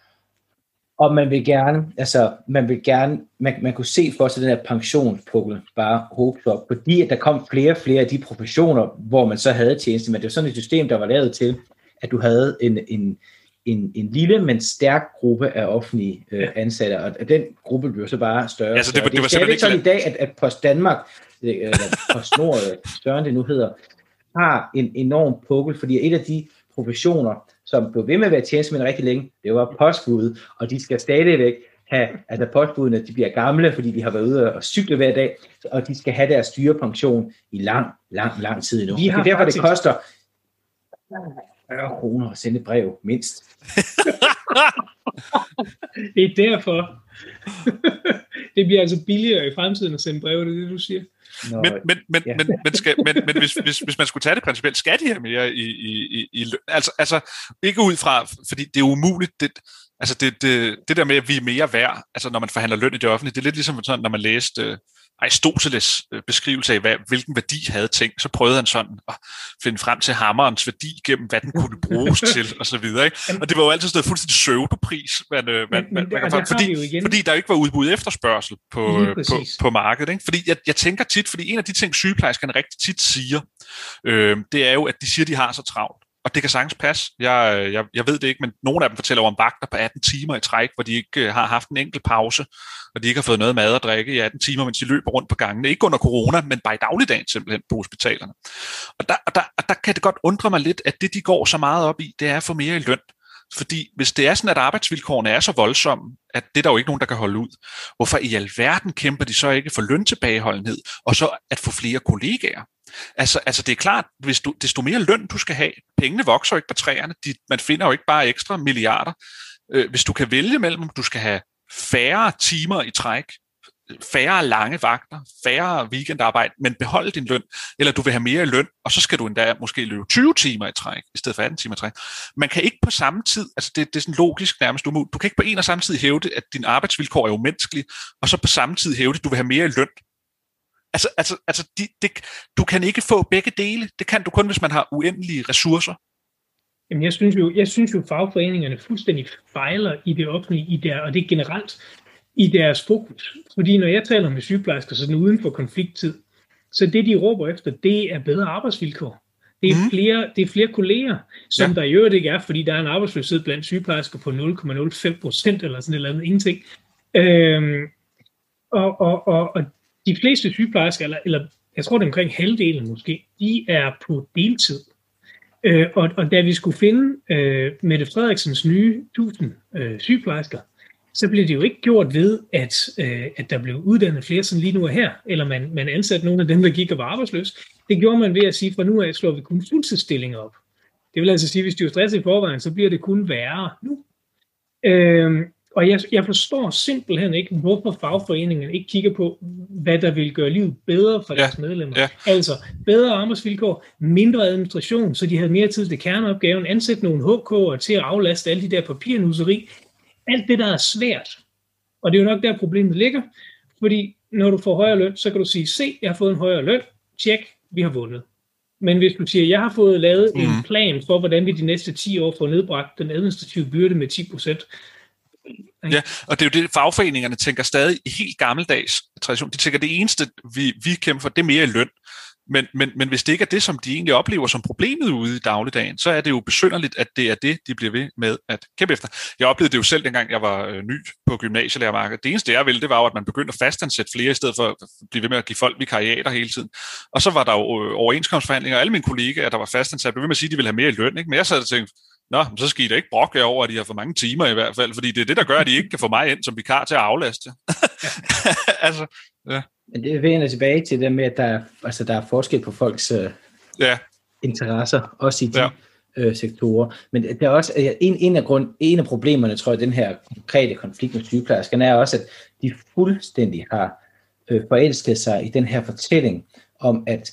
og man vil gerne, altså, man vil gerne, man, man kunne se for sig den her pensionspukkel bare håbe op, fordi at der kom flere og flere af de professioner, hvor man så havde tjeneste, men det var sådan et system, der var lavet til, at du havde en, en En, en lille, men stærk gruppe af offentlige øh, ansatte, og den gruppe bliver så bare større. Altså, det, det, det, det det er ikke sådan i dag, at, at Post Danmark, eller Post Nord, større det nu hedder, har en enorm pukkel, fordi et af de professioner, som blev ved med at være tjenestemænd rigtig længe, det var postbud, og de skal stadigvæk have, altså postbudene, de bliver gamle, fordi de har været ude og cykle hver dag, og de skal have deres styrepension i lang, lang, lang tid endnu. Det er derfor, faktisk... det koster fyrre kroner at sende et brev, mindst. Det er derfor. Det bliver altså billigere i fremtiden at sende brev, det er det, du siger. Nå, men, men, men, ja. men, men, skal, men, men hvis, hvis, hvis man skulle tage det principielt, skal de have mere i, i, i, i altså, altså ikke ud fra, fordi det er umuligt, det, altså det, det, det der med, at vi er mere værd, altså når man forhandler løn i det offentlige, det er lidt ligesom sådan, når man læste Aristoteles beskrivelse af, hvad, hvilken værdi havde ting, så prøvede han sådan at finde frem til hammerens værdi gennem, hvad den kunne bruges til, og så videre. Ikke? Og det var jo altid sådan en fuldstændig pseudopris, man, man, man, man, man kan, fordi, fordi der ikke var udbud efterspørgsel på, på, på markedet. Ikke? Fordi jeg, jeg tænker tit, fordi en af de ting, sygeplejerskerne rigtig tit siger, øh, det er jo, at de siger, at de har så travlt. Og det kan sagtens passe. Jeg, jeg, jeg ved det ikke, men nogle af dem fortæller om vagter på atten timer i træk, hvor de ikke har haft en enkelt pause, og de ikke har fået noget mad og drikke i atten timer, mens de løber rundt på gangene. Ikke under corona, men bare i dagligdagen simpelthen på hospitalerne. Og der, og der, og der kan det godt undre mig lidt, at det, de går så meget op i, det er at få mere i løn. Fordi hvis det er sådan, at arbejdsvilkårene er så voldsomme, at det er der jo ikke nogen, der kan holde ud, hvorfor i alverden kæmper de så ikke for løntilbageholdenhed, og så at få flere kollegaer? Altså, altså det er klart, hvis du, desto mere løn du skal have, pengene vokser jo ikke på træerne, de, man finder jo ikke bare ekstra milliarder. Øh, hvis du kan vælge mellem, du skal have færre timer i træk, færre lange vagter, færre weekendarbejde, men beholde din løn, eller du vil have mere i løn, og så skal du endda måske løbe tyve timer i træk, i stedet for atten timer i træk. Man kan ikke på samme tid, altså det, det er sådan logisk nærmest umuligt, du kan ikke på en og samme tid hævde, at din arbejdsvilkår er umenneskelige, og så på samme tid hævde, at du vil have mere i løn. Altså, altså, altså de, de, du kan ikke få begge dele. Det kan du kun, hvis man har uendelige ressourcer. Jamen, jeg synes jo, jeg synes jo fagforeningerne fuldstændig fejler i det offentlige, i der, og det er generelt i deres fokus. Fordi når jeg taler med sygeplejersker sådan uden for konflikttid, Så det, de råber efter, det er bedre arbejdsvilkår. Det er, mm. flere, det er flere kolleger, som ja. der i øvrigt ikke er, fordi der er en arbejdsløshed blandt sygeplejersker på nul komma nul fem procent eller sådan et eller andet, ingenting. Øhm, og, og, og, og de fleste sygeplejersker, eller, eller jeg tror det er omkring halvdelen måske, de er på deltid. Øh, og, og da vi skulle finde øh, Mette Frederiksens nye tusind øh, sygeplejersker, så blev det jo ikke gjort ved, at, øh, at der blev uddannet flere sådan lige nu og her, eller man, man ansatte nogle af dem, der gik og var arbejdsløse. Det gjorde man ved at sige, fra nu af slår vi kun fuldtidsstillinger op. Det vil altså sige, hvis de er stresset i forvejen, så bliver det kun værre nu. Øh, og jeg, jeg forstår simpelthen ikke, hvorfor fagforeningen ikke kigger på, hvad der vil gøre livet bedre for ja. deres medlemmer. Ja. Altså bedre arbejdsvilkår, mindre administration, så de havde mere tid til kerneopgaven, ansætte nogle H K'er til at aflaste alle de der papirnusseri. Alt det, der er svært. Og det er jo nok der, problemet ligger. Fordi når du får højere løn, så kan du sige, se, jeg har fået en højere løn. Tjek, vi har vundet. Men hvis du siger, jeg har fået lavet mm. en plan for, hvordan vi de næste ti år får nedbragt den administrative byrde med ti procent. Ja, og det er jo det, fagforeningerne tænker stadig i helt gammeldags tradition. De tænker, det eneste, vi, vi kæmper for, det er mere i løn. Men, men, men hvis det ikke er det, som de egentlig oplever som problemet ude i dagligdagen, så er det jo besynderligt, at det er det, de bliver ved med at kæmpe efter. Jeg oplevede det jo selv, dengang jeg var øh, ny på gymnasielærermarkedet. Det eneste, jeg ville, det var jo, at man begyndte at fastansætte flere, i stedet for at blive ved med at give folk vikariater hele tiden. Og så var der jo øh, overenskomstforhandlinger, og alle mine kollegaer, der var fastansat, blev ved med at sige, at de ville have mere i løn. Ikke? Men jeg sad og tænkte, nå, så skal I da ikke brokke over, at de har for mange timer i hvert fald, fordi det er det, der gør, at de ikke kan få mig ind som vikar til at aflaste. altså, ja. Men det vender tilbage til det med, at der er, altså, der er forskel på folks øh, ja. interesser, også i de ja. øh, sektorer. Men der er også en, en, af grund, en af problemerne, tror jeg, den her konkrete konflikt med sygeplejerskerne, er også, at de fuldstændig har øh, forelsket sig i den her fortælling om, at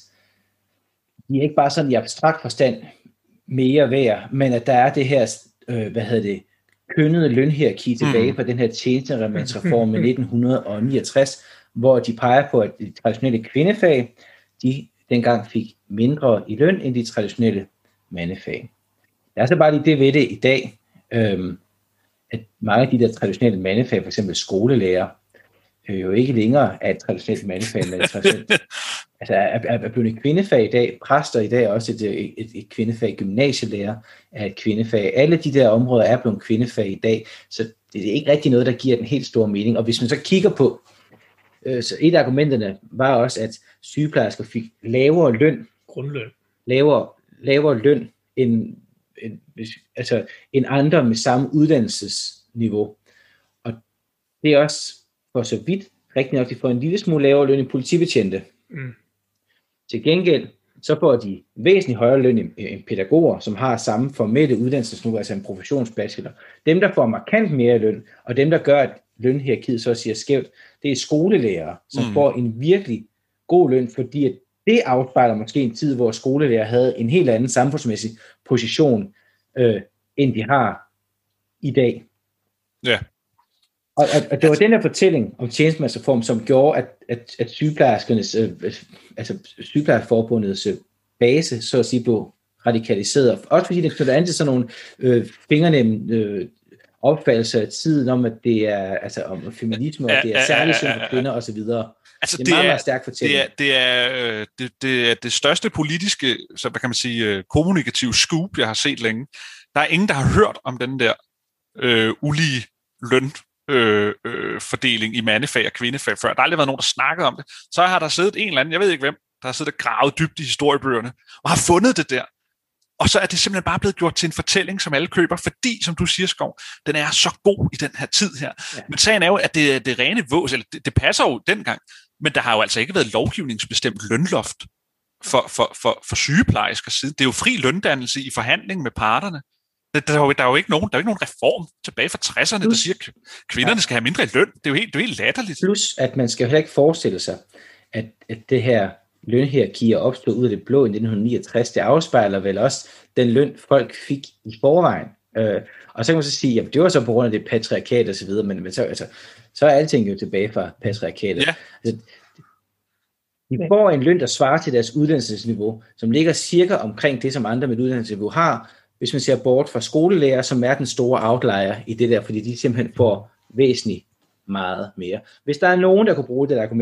de er ikke bare sådan i abstrakt forstand mere værd, men at der er det her, øh, hvad hedder det, kønnede lønhierarki tilbage mm. fra den her tjenestemandsreform i nitten niogtres, hvor de peger på, at de traditionelle kvindefag, de dengang fik mindre i løn end de traditionelle mandefag. Der er så bare lige det ved det i dag, øhm, at mange af de der traditionelle mandefag, for eksempel skolelærer, øh, jo ikke længere er et traditionelt mandefag, men et traditionelt, altså er, er, er blevet et kvindefag i dag. Præster i dag er også et, et, et kvindefag. Gymnasielærer er et kvindefag. Alle de der områder er blevet kvindefag i dag, så det er ikke rigtig noget, der giver den helt store mening. Og hvis man så kigger på, så et af argumenterne var også, at sygeplejersker fik lavere løn, grundløn, lavere, lavere løn end, end, altså, end andre med samme uddannelsesniveau. Og det er også for så vidt rigtig nok, de får en lille smule lavere løn end politibetjente. Mm. Til gengæld, så får de væsentligt højere løn end pædagoger, som har samme formelle uddannelsesniveau, altså en professionsbachelor. Dem, der får markant mere løn, og dem, der gør, at lønhierarkiet så siger skævt, det er skolelærere, som mm. får en virkelig god løn, fordi at det afspejler måske en tid, hvor skolelærer havde en helt anden samfundsmæssig position, øh, end de har i dag. Ja. Og, og, og det var den her fortælling om tjenestemandsreform, som gjorde, at, at, at sygeplejerskernes, øh, altså sygeplejerforbundets øh, base, så at sige, blev radikaliseret. Også fordi det knytter an til sådan nogle øh, fingernemme øh, opfattelse af tiden om, at det er altså om feminisme, og det er særligt synd for kvinder osv. Altså, det er en meget, meget stærk fortælling. Det er det, er, det, det, er det største politiske, så hvad kan man sige, kommunikative scoop, jeg har set længe. Der er ingen, der har hørt om den der øh, ulige løn øh, øh, fordeling i mandefag og kvindefag før. Der har aldrig været nogen, der snakkede om det. Så har der siddet en eller anden, jeg ved ikke hvem, der har siddet og gravet dybt i historiebøgerne, og har fundet det der. Og så er det simpelthen bare blevet gjort til en fortælling, som alle køber, fordi, som du siger, Skov, den er så god i den her tid her. Ja. Men sagen er jo, at det, det rene vås, eller det, det passer jo dengang, men der har jo altså ikke været lovgivningsbestemt lønloft for, for, for, for sygeplejersker siden. Det er jo fri løndannelse i forhandling med parterne. Der, der, er jo, der er jo ikke nogen, der er ikke nogen reform tilbage fra tresserne, plus, der siger, at kvinderne skal have mindre i løn. Det er jo helt, det er helt latterligt. Plus, at man skal heller ikke forestille sig, at, at det her lønhierarkier opstod ud af det blå i nitten niogtres, det afspejler vel også den løn, folk fik i forvejen. Øh, og så kan man så sige, at det var så på grund af det patriarkat og så videre, men, men så, altså, så er alting jo tilbage fra patriarkatet. Ja. Altså, de får en løn, der svarer til deres uddannelsesniveau, som ligger cirka omkring det, som andre med uddannelsesniveau har, hvis man ser bort fra skolelærer, som er den store outlier i det der, fordi de simpelthen får væsentligt meget mere. Hvis der er nogen, der kunne bruge det argument,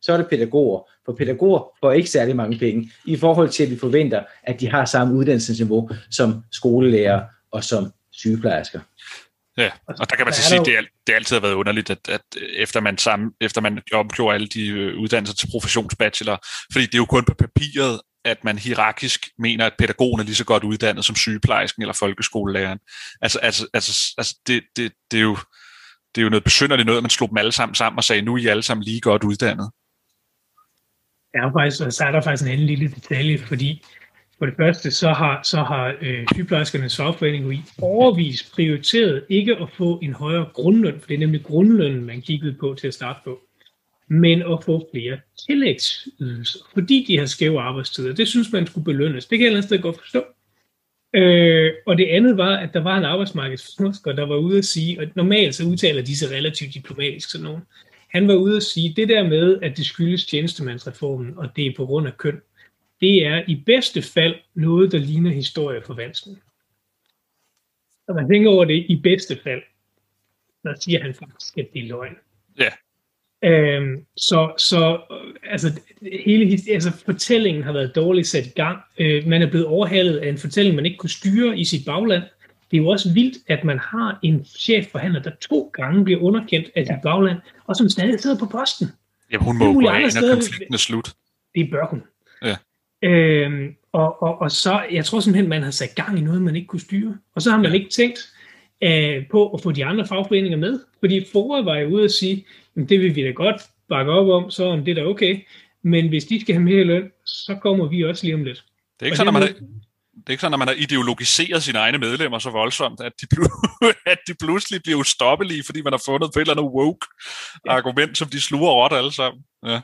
så er det pædagoger. For pædagoger får ikke særlig mange penge, i forhold til, at vi forventer, at de har samme uddannelsesniveau som skolelærer og som sygeplejersker. Ja, og der kan man så sige, at det, det altid har været underligt, at, at efter man sammen, efter man omgjorde alle de uddannelser til professionsbachelor, fordi det er jo kun på papiret, at man hierarkisk mener, at pædagogen er lige så godt uddannet som sygeplejersken eller folkeskolelæreren. Altså, altså, altså, altså det, det, det, er jo, det er jo noget besynderligt noget, at man slog dem alle sammen sammen og sagde, nu er I alle sammen lige godt uddannet. Ja, faktisk, så er der faktisk en anden lille detalje, fordi for det første, så har, så har øh, sygeplejerskernes fagforening jo i overvis prioriteret ikke at få en højere grundløn, for det er nemlig grundlønnen, man kiggede på til at starte på, men at få flere tillægsydelser, fordi de har skæve arbejdstider. Det synes man skulle belønnes. Det kan jeg et eller andet sted godt forstå. Øh, og det andet var, at der var en arbejdsmarkedsforsker, der var ude at sige, og normalt så udtaler de sig relativt diplomatisk sådan nogen, han var ude at sige, det der med, at det skyldes tjenestemandsreformen, og det er på grund af køn, det er i bedste fald noget, der ligner historieforvanskning. Og man tænker over det i bedste fald, så siger han faktisk, at det er løgn. Ja. Øhm, så så altså, hele altså, fortællingen har været dårligt sat i gang. Øh, man er blevet overhalet af en fortælling, man ikke kunne styre i sit bagland. Det er jo også vildt, at man har en chefforhandler, der to gange bliver underkendt af sit ja. bagland, og som stadig sidder på posten. Jamen, hun må gå af, når konflikten er slut. Det bør hun. Ja. Øhm, og, og, og så, jeg tror simpelthen, man har sat gang i noget, man ikke kunne styre. Og så har man ja. ikke tænkt øh, på at få de andre fagforeninger med. Fordi Fora var jo ude at sige, jamen, det vil vi da godt bakke op om, så om det er da okay. Men hvis de skal have mere løn, så kommer vi også lige om lidt. Det er ikke sådan, at man har, det er ikke sådan, at man har ideologiseret sine egne medlemmer så voldsomt, at de, at de pludselig bliver ustoppelige, fordi man har fundet på et eller andet woke ja. argument, som de sluger råt alle sammen. Ja.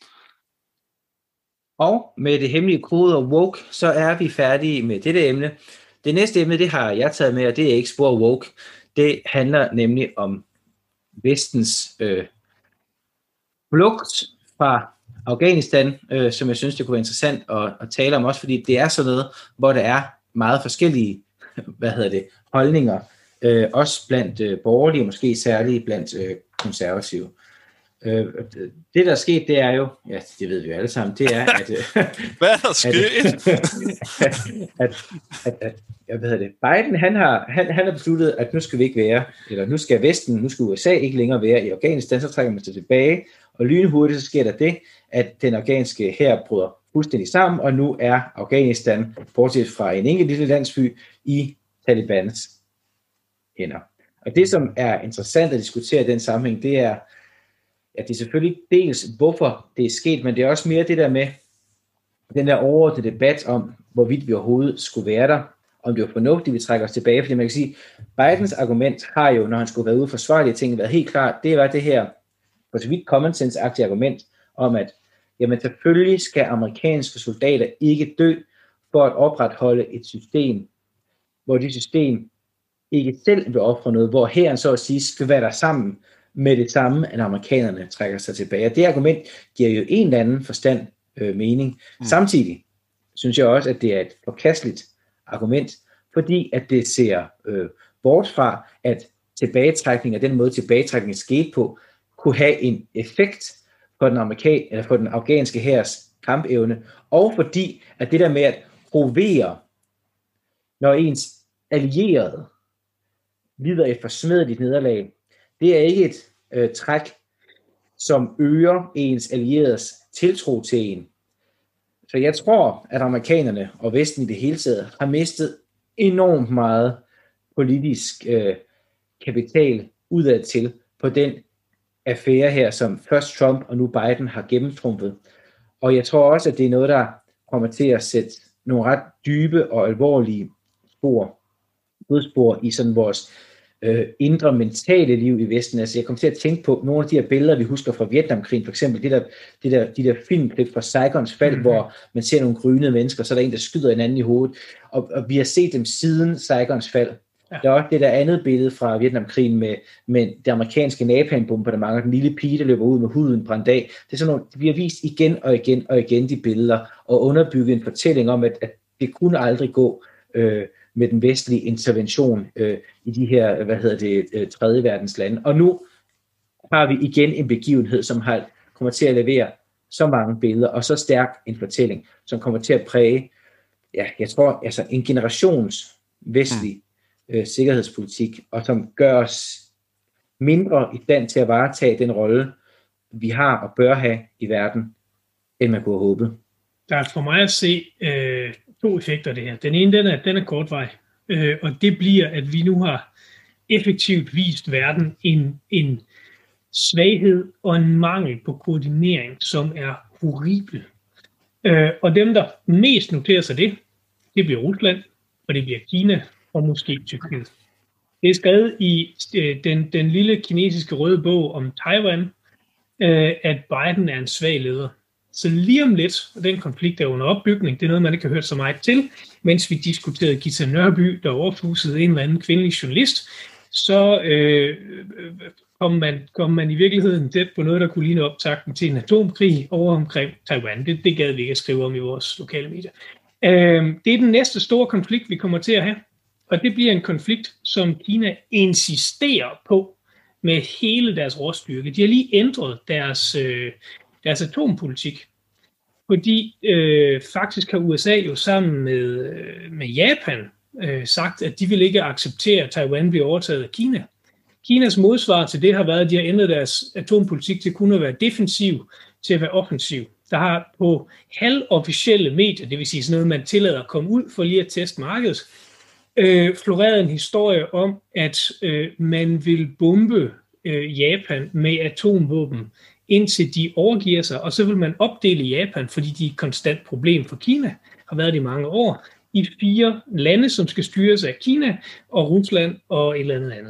Og med det hemmelige kode woke, så er vi færdige med dette emne. Det næste emne, det har jeg taget med, og det er ikke spor woke. Det handler nemlig om Vestens øh, flugt fra Afghanistan, øh, som jeg synes, det kunne være interessant at, at tale om også, fordi det er sådan noget, hvor der er meget forskellige hvad hedder det, holdninger, øh, også blandt øh, borgerlige, måske særligt blandt øh, konservative. Øh, det, der er sket, det er jo, ja, det ved vi jo alle sammen, det er, at... Øh, Hvad er der sket? at, at, at, at, jeg ved det, Biden, han har, han, han har besluttet, at nu skal vi ikke være, eller nu skal Vesten, nu skal U S A ikke længere være i Afghanistan, så trækker man sig tilbage, og lynhurtigt så sker der det, at den afghanske hær bryder fuldstændig sammen, og nu er Afghanistan, bortset fra en enkelt lille landsby, i Talibans hænder. Og det, som er interessant at diskutere i den sammenhæng, det er, at det er selvfølgelig dels, hvorfor det er sket, men det er også mere det der med, den der overordnede debat om, hvorvidt vi overhovedet skulle være der, om det var fornuftigt, vi trækker os tilbage, fordi man kan sige, Bidens argument har jo, når han skulle være ude for forsvarlige ting, været helt klart, det var det her, på så vidt common sense-agtige argument, om at, jamen selvfølgelig skal amerikanske soldater ikke dø, for at opretholde et system, hvor det system ikke selv vil ofre noget, hvor hæren så at sige skal være der sammen med det samme, at amerikanerne trækker sig tilbage. Og det argument giver jo en eller anden forstand øh, mening. Mm. Samtidig synes jeg også, at det er et forkasteligt argument, fordi at det ser øh, bort fra, at tilbagetrækning af den måde, tilbagetrækningen skete på, kunne have en effekt på den, amerikan- eller på den afghanske hærs kampevne, og fordi at det der med at provere, når ens allierede lider et forsmedeligt nederlag, det er ikke et øh, træk, som øger ens allieredes tiltro til en. Så jeg tror, at amerikanerne og Vesten i det hele taget har mistet enormt meget politisk øh, kapital udad til på den affære her, som først Trump og nu Biden har gennemtrumfet. Og jeg tror også, at det er noget, der kommer til at sætte nogle ret dybe og alvorlige spor, udspor i sådan vores øh, indre mentale liv i Vesten. Altså jeg kommer til at tænke på nogle af de her billeder, vi husker fra Vietnamkrigen, for eksempel det der, det der, de der filmklip fra Saigons fald, mm-hmm. hvor man ser nogle grynede mennesker, så er der en, der skyder en anden i hovedet, og, og vi har set dem siden Saigons fald. Ja. Der er også det der andet billede fra Vietnamkrigen med, med det amerikanske napalmbombardement og den lille pige, der løber ud med huden brændt af. Det er sådan nogle, det bliver vist igen og igen og igen de billeder, og underbygget en fortælling om, at, at det kunne aldrig gå øh, med den vestlige intervention øh, i de her, hvad hedder det, øh, tredje verdens lande. Og nu har vi igen en begivenhed, som har, kommer til at levere så mange billeder, og så stærk en fortælling, som kommer til at præge, ja, jeg tror, altså en generations vestlig øh, sikkerhedspolitik, og som gør os mindre i stand til at varetage den rolle, vi har og bør have i verden, end man kunne have håbet. Der er for mig at se øh, to effekter af det her. Den ene, den er, den er kortvej, øh, og det bliver, at vi nu har effektivt vist verden en, en svaghed og en mangel på koordinering, som er horribel. Øh, og dem, der mest noterer sig det, det bliver Rusland, og det bliver Kina, og måske Tyrkiet. Det er skrevet i øh, den, den lille kinesiske røde bog om Taiwan, øh, at Biden er en svag leder. Så lige om lidt, og den konflikt er under opbygning, det er noget, man ikke har hørt så meget til, mens vi diskuterede Gita Nørby, der overfusede en eller anden kvindelig journalist, så øh, kom, man, kom man i virkeligheden tæt på noget, der kunne ligne optakten til en atomkrig over omkring Taiwan. Det, det gad vi ikke at skrive om i vores lokale medier. Øh, det er den næste store konflikt, vi kommer til at have, og det bliver en konflikt, som Kina insisterer på med hele deres råstyrke. De har lige ændret deres... Øh, deres atompolitik. Fordi øh, faktisk har U S A jo sammen med, øh, med Japan øh, sagt, at de vil ikke acceptere, at Taiwan bliver overtaget af Kina. Kinas modsvar til det har været, at de har ændret deres atompolitik til kun at være defensiv, til at være offensiv. Der har på halvofficielle medier, det vil sige sådan noget, man tillader at komme ud for lige at teste markedet, øh, floreret en historie om, at øh, man vil bombe øh, Japan med atomvåben, indtil de overgiver sig, og så vil man opdele Japan, fordi de er et konstant problem for Kina, har været det i mange år, i fire lande, som skal styres af Kina og Rusland og et eller andet andet.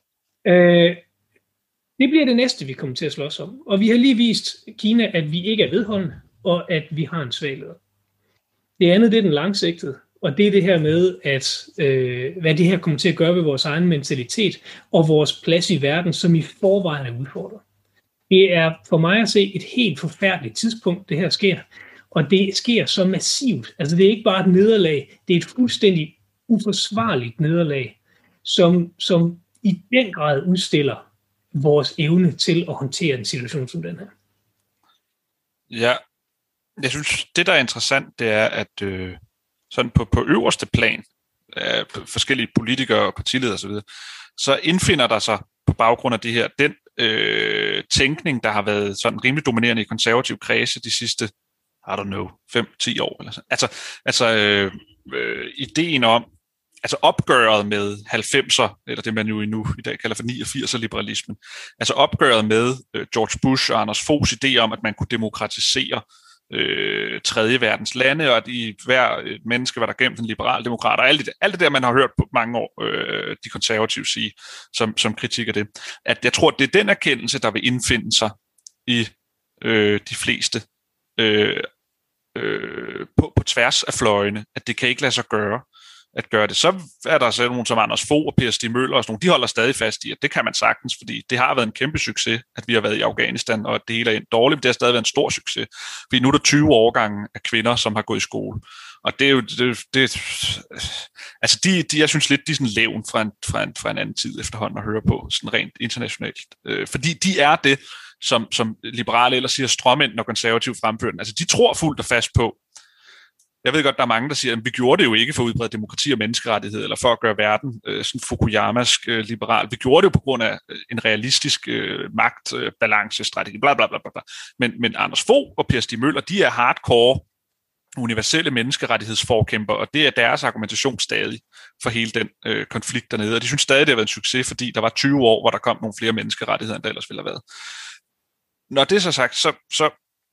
Øh, det bliver det næste, vi kommer til at slås om. Og vi har lige vist Kina, at vi ikke er vedholdende, og at vi har en svag leder. Det andet, det er den langsigtede, og det er det her med, at øh, hvad det her kommer til at gøre ved vores egen mentalitet og vores plads i verden, som i forvejen er udfordret. Det er for mig at se et helt forfærdeligt tidspunkt, det her sker. Og det sker så massivt. Altså det er ikke bare et nederlag, det er et fuldstændig uforsvarligt nederlag, som, som i den grad udstiller vores evne til at håndtere en situation som den her. Ja, jeg synes, det der er interessant, det er, at øh, sådan på, på øverste plan, øh, forskellige politikere og partiledere osv., så indfinder der sig på baggrund af det her, den øh, tænkning, der har været sådan rimelig dominerende i konservativ kredse de sidste, I don't know, fem til ti år. Eller sådan. Altså, altså øh, øh, ideen om, altså opgøret med halvfemser, eller det man jo nu i dag kalder for niogfirs-liberalismen, altså opgøret med øh, George Bush og Anders Foghs idé om, at man kunne demokratisere øh, tredje verdens lande, og at i hver menneske var der gemt en liberal demokrat, og alt det, alt det der, man har hørt på mange år, øh, de konservative sige, som, som kritik af det. At jeg tror, at det er den erkendelse, der vil indfinde sig i øh, de fleste øh, øh, på, på tværs af fløjene, at det kan ikke lade sig gøre at gøre det. Så er der så nogen som Anders Fogh og Per Stig Møller og sådan nogle, de holder stadig fast i, at det kan man sagtens, fordi det har været en kæmpe succes, at vi har været i Afghanistan, og at det hele er dårligt, men det har stadig været en stor succes. Fordi nu er der tyve årgange af kvinder, som har gået i skole. Og det er jo, det, det altså de, de, jeg synes lidt, de er sådan levn fra en, fra, en, fra en anden tid efterhånden at høre på, sådan rent internationalt. Øh, fordi de er det, som, som liberale ellers siger stråmænd, når konservative fremfører den. Altså de tror fuldt og fast på. Jeg ved godt, der er mange, der siger, at vi gjorde det jo ikke for at udbrede demokrati og menneskerettighed, eller for at gøre verden øh, sådan Fukuyamask øh, liberal. Vi gjorde det jo på grund af en realistisk øh, magtbalancestrategi, bla bla bla bla. Men, men Anders Fogh og Per Stig Møller, de er hardcore universelle menneskerettighedsforkæmper, og det er deres argumentation stadig for hele den øh, konflikt dernede. Og de synes stadig, det har været en succes, fordi der var tyve år, hvor der kom nogle flere menneskerettigheder, end der ellers ville have været. Når det er så sagt, så, så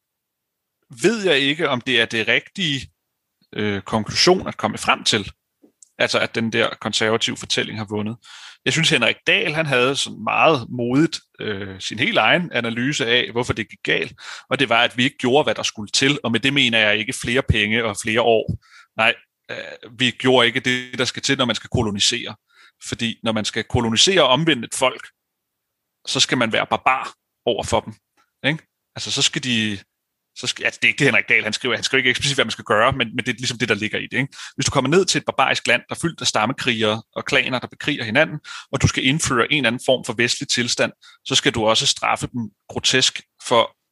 ved jeg ikke, om det er det rigtige Øh, konklusion at komme frem til, altså at den der konservative fortælling har vundet. Jeg synes, Henrik Dahl, han havde sådan meget modigt øh, sin helt egen analyse af, hvorfor det gik galt, og det var, at vi ikke gjorde, hvad der skulle til, og med det mener jeg ikke flere penge og flere år. Nej, øh, vi gjorde ikke det, der skal til, når man skal kolonisere. Fordi når man skal kolonisere og omvende et folk, så skal man være barbar over for dem. Ikke? Altså, så skal de Så skal, altså det er ikke det, Henrik Dahl han skriver. Han skriver ikke eksplicit, hvad man skal gøre, men, men det er ligesom det, der ligger i det. Ikke? Hvis du kommer ned til et barbarisk land, der er fyldt af stammekrigere og klaner, der bekriger hinanden, og du skal indføre en eller anden form for vestlig tilstand, så skal du også straffe dem grotesk for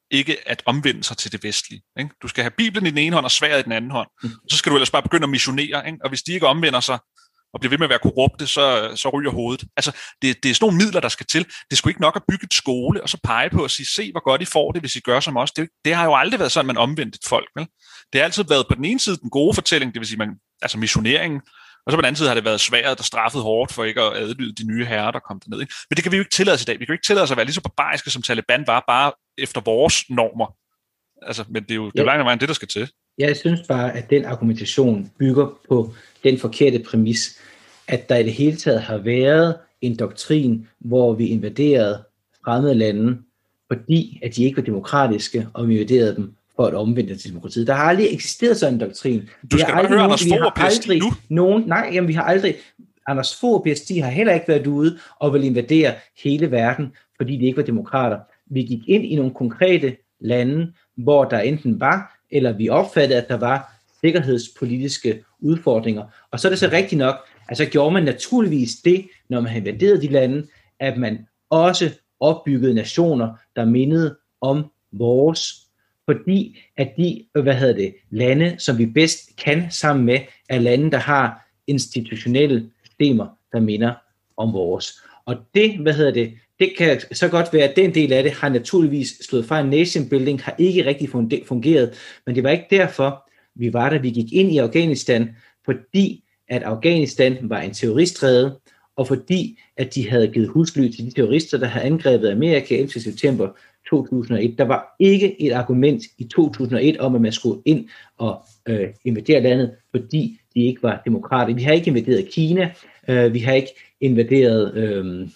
ikke at omvende sig til det vestlige. Ikke? Du skal have Bibelen i den ene hånd og sværdet i den anden hånd. Så skal du ellers bare begynde at missionere. Ikke? Og hvis de ikke omvender sig og bliver ved med at være korrupte, så, så ryger hovedet. Altså, det, det er sådan nogle midler, der skal til. Det skulle ikke nok at bygge et skole, og så pege på at sige, se hvor godt I får det, hvis I gør som os. Det, det har jo aldrig været sådan, man omvendte et folk. Vel? Det har altid været på den ene side den gode fortælling, det vil sige, man, altså missioneringen, og så på den anden side har det været svært, der straffet hårdt for ikke at adlyde de nye herrer, der kom derned. Ikke? Men det kan vi jo ikke tillade os i dag. Vi kan jo ikke tillade os at være lige så barbariske, som Taliban var, bare efter vores normer. Altså, men det er jo det er langt vejen det, der skal til. Jeg synes bare, at den argumentation bygger på den forkerte præmis, at der i det hele taget har været en doktrin, hvor vi invaderede fremmede lande, fordi at de ikke var demokratiske, og vi invaderede dem for at omvende til demokratiet. Der har aldrig eksisteret sådan en doktrin. Du skal bare høre Anders Fogh og Per Stig nu. Nogen, nej, jamen, vi har aldrig... Anders Fogh og Per Stig har heller ikke været ude og vil invadere hele verden, fordi de ikke var demokrater. Vi gik ind i nogle konkrete lande, hvor der enten var, eller vi opfattede, at der var sikkerhedspolitiske udfordringer. Og så er det så rigtigt nok, altså gjorde man naturligvis det, når man invaderede de lande, at man også opbyggede nationer, der mindede om vores, fordi at de, hvad hedder det, lande, som vi bedst kan sammen med, er lande, der har institutionelle systemer, der minder om vores. Og det, hvad hedder det, det kan så godt være, at den del af det har naturligvis slået fra en nation building, har ikke rigtig fungeret, men det var ikke derfor, vi var der. Vi gik ind i Afghanistan, fordi at Afghanistan var en terroristræde, og fordi at de havde givet husly til de terrorister, der havde angrebet Amerika ellevte september to tusind og et. Der var ikke et argument i to tusind og et om, at man skulle ind og øh, invadere landet, fordi de ikke var demokrater. Vi har ikke invaderet Kina, øh, vi har ikke invaderet øh,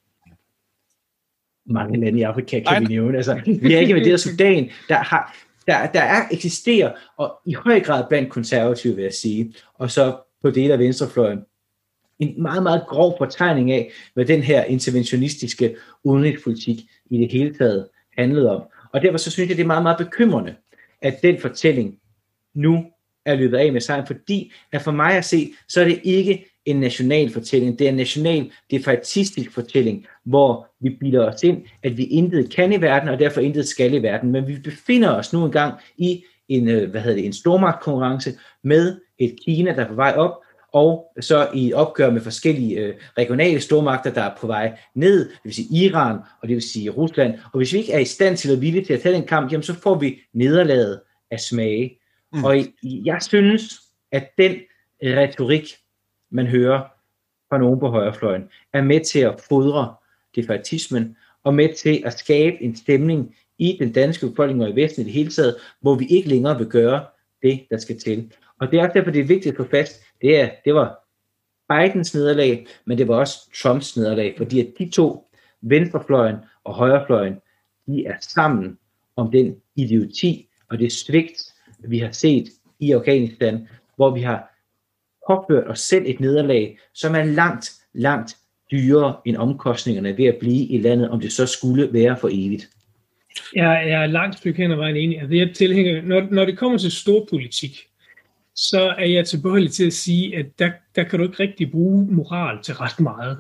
mange lande i Afrika, kan vi nævne. Altså, vi har ikke invaderet Sudan. Der, har, der, der er eksisterer, og i høj grad blandt konservative, vil jeg sige, og så på dele af venstrefløjen, en meget, meget grov fortegning af, hvad den her interventionistiske udenrigspolitik i det hele taget handlede om. Og derfor så synes jeg, det er meget, meget bekymrende, at den fortælling nu er løbet af med sejren, fordi at for mig at se, så er det ikke en national fortælling, det er en national defaitistisk fortælling, hvor vi bilder os ind, at vi intet kan i verden, og derfor intet skal i verden, men vi befinder os nu engang i en, hvad hedder det, en stormagtkonkurrence med et Kina, der er på vej op, og så i opgør med forskellige øh, regionale stormagter, der er på vej ned, det vil sige Iran, og det vil sige Rusland, og hvis vi ikke er i stand til at vilje til at tage den kamp, jamen så får vi nederlaget af smage. Mm. Og jeg synes, at den retorik, man hører fra nogen på højrefløjen, er med til at fodre defaitismen, og med til at skabe en stemning i den danske befolkning og i Vesten i det hele taget, hvor vi ikke længere vil gøre det, der skal til. Og det er derfor, det er vigtigt at få fast, det, er, det var Bidens nederlag, men det var også Trumps nederlag, fordi at de to, venstrefløjen og højrefløjen, de er sammen om den idioti og det svigt, vi har set i Afghanistan, hvor vi har påført os selv et nederlag, som er langt, langt dyrere end omkostningerne ved at blive i landet, om det så skulle være for evigt. Jeg, jeg er langt stykke hen ad vejen enig. Altså, jeg tilhænger, når, når det kommer til stor politik, så er jeg tilbøjelig til at sige, at der, der kan du ikke rigtig bruge moral til ret meget.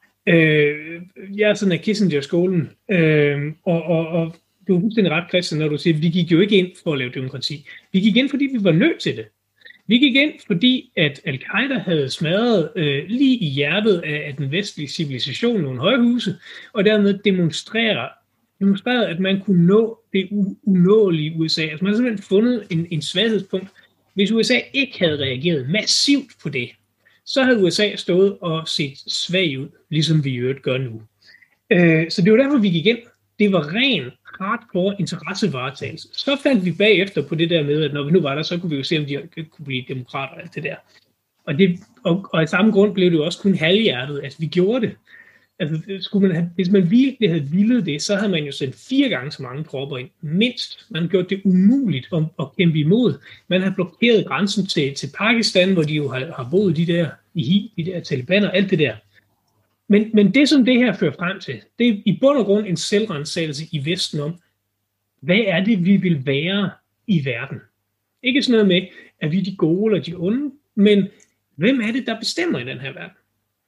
Øh, jeg er sådan af Kissinger-skolen, øh, og, og, og du er fuldstændig ret, Christian, når du siger, at vi gik jo ikke ind for at lave demokrati. Vi gik ind, fordi vi var nødt til det. Vi gik ind, fordi at Al-Qaida havde smadret øh, lige i hjertet af, af den vestlige civilisation nogle højhuse, og dermed demonstrere, demonstrerede, at man kunne nå det u- unåelige U S A. Altså man har simpelthen fundet en, en svaghedspunkt. Hvis U S A ikke havde reageret massivt på det, så havde U S A stået og set svag ud, ligesom vi i øvrigt gør nu. Øh, så det var derfor, vi gik ind. Det var ren, hardcore interessevaretagelse. Så fandt vi bagefter på det der med, at når vi nu var der, så kunne vi jo se, om de kunne blive demokrater og alt det der. Og, det, og, og af samme grund blev det jo også kun halvhjertet, at vi gjorde det. Altså, skulle man have, hvis man virkelig havde villet det, så havde man jo sendt fire gange så mange tropper ind. Mindst. Man havde gjort det umuligt at, at kæmpe imod. Man har blokeret grænsen til, til Pakistan, hvor de jo har, har boet de der i de der talibaner og alt det der. Men, men det, som det her fører frem til, det er i bund og grund en selvrensagelse i Vesten om, hvad er det, vi vil være i verden? Ikke sådan noget med, at vi er de gode eller de onde, men hvem er det, der bestemmer i den her verden?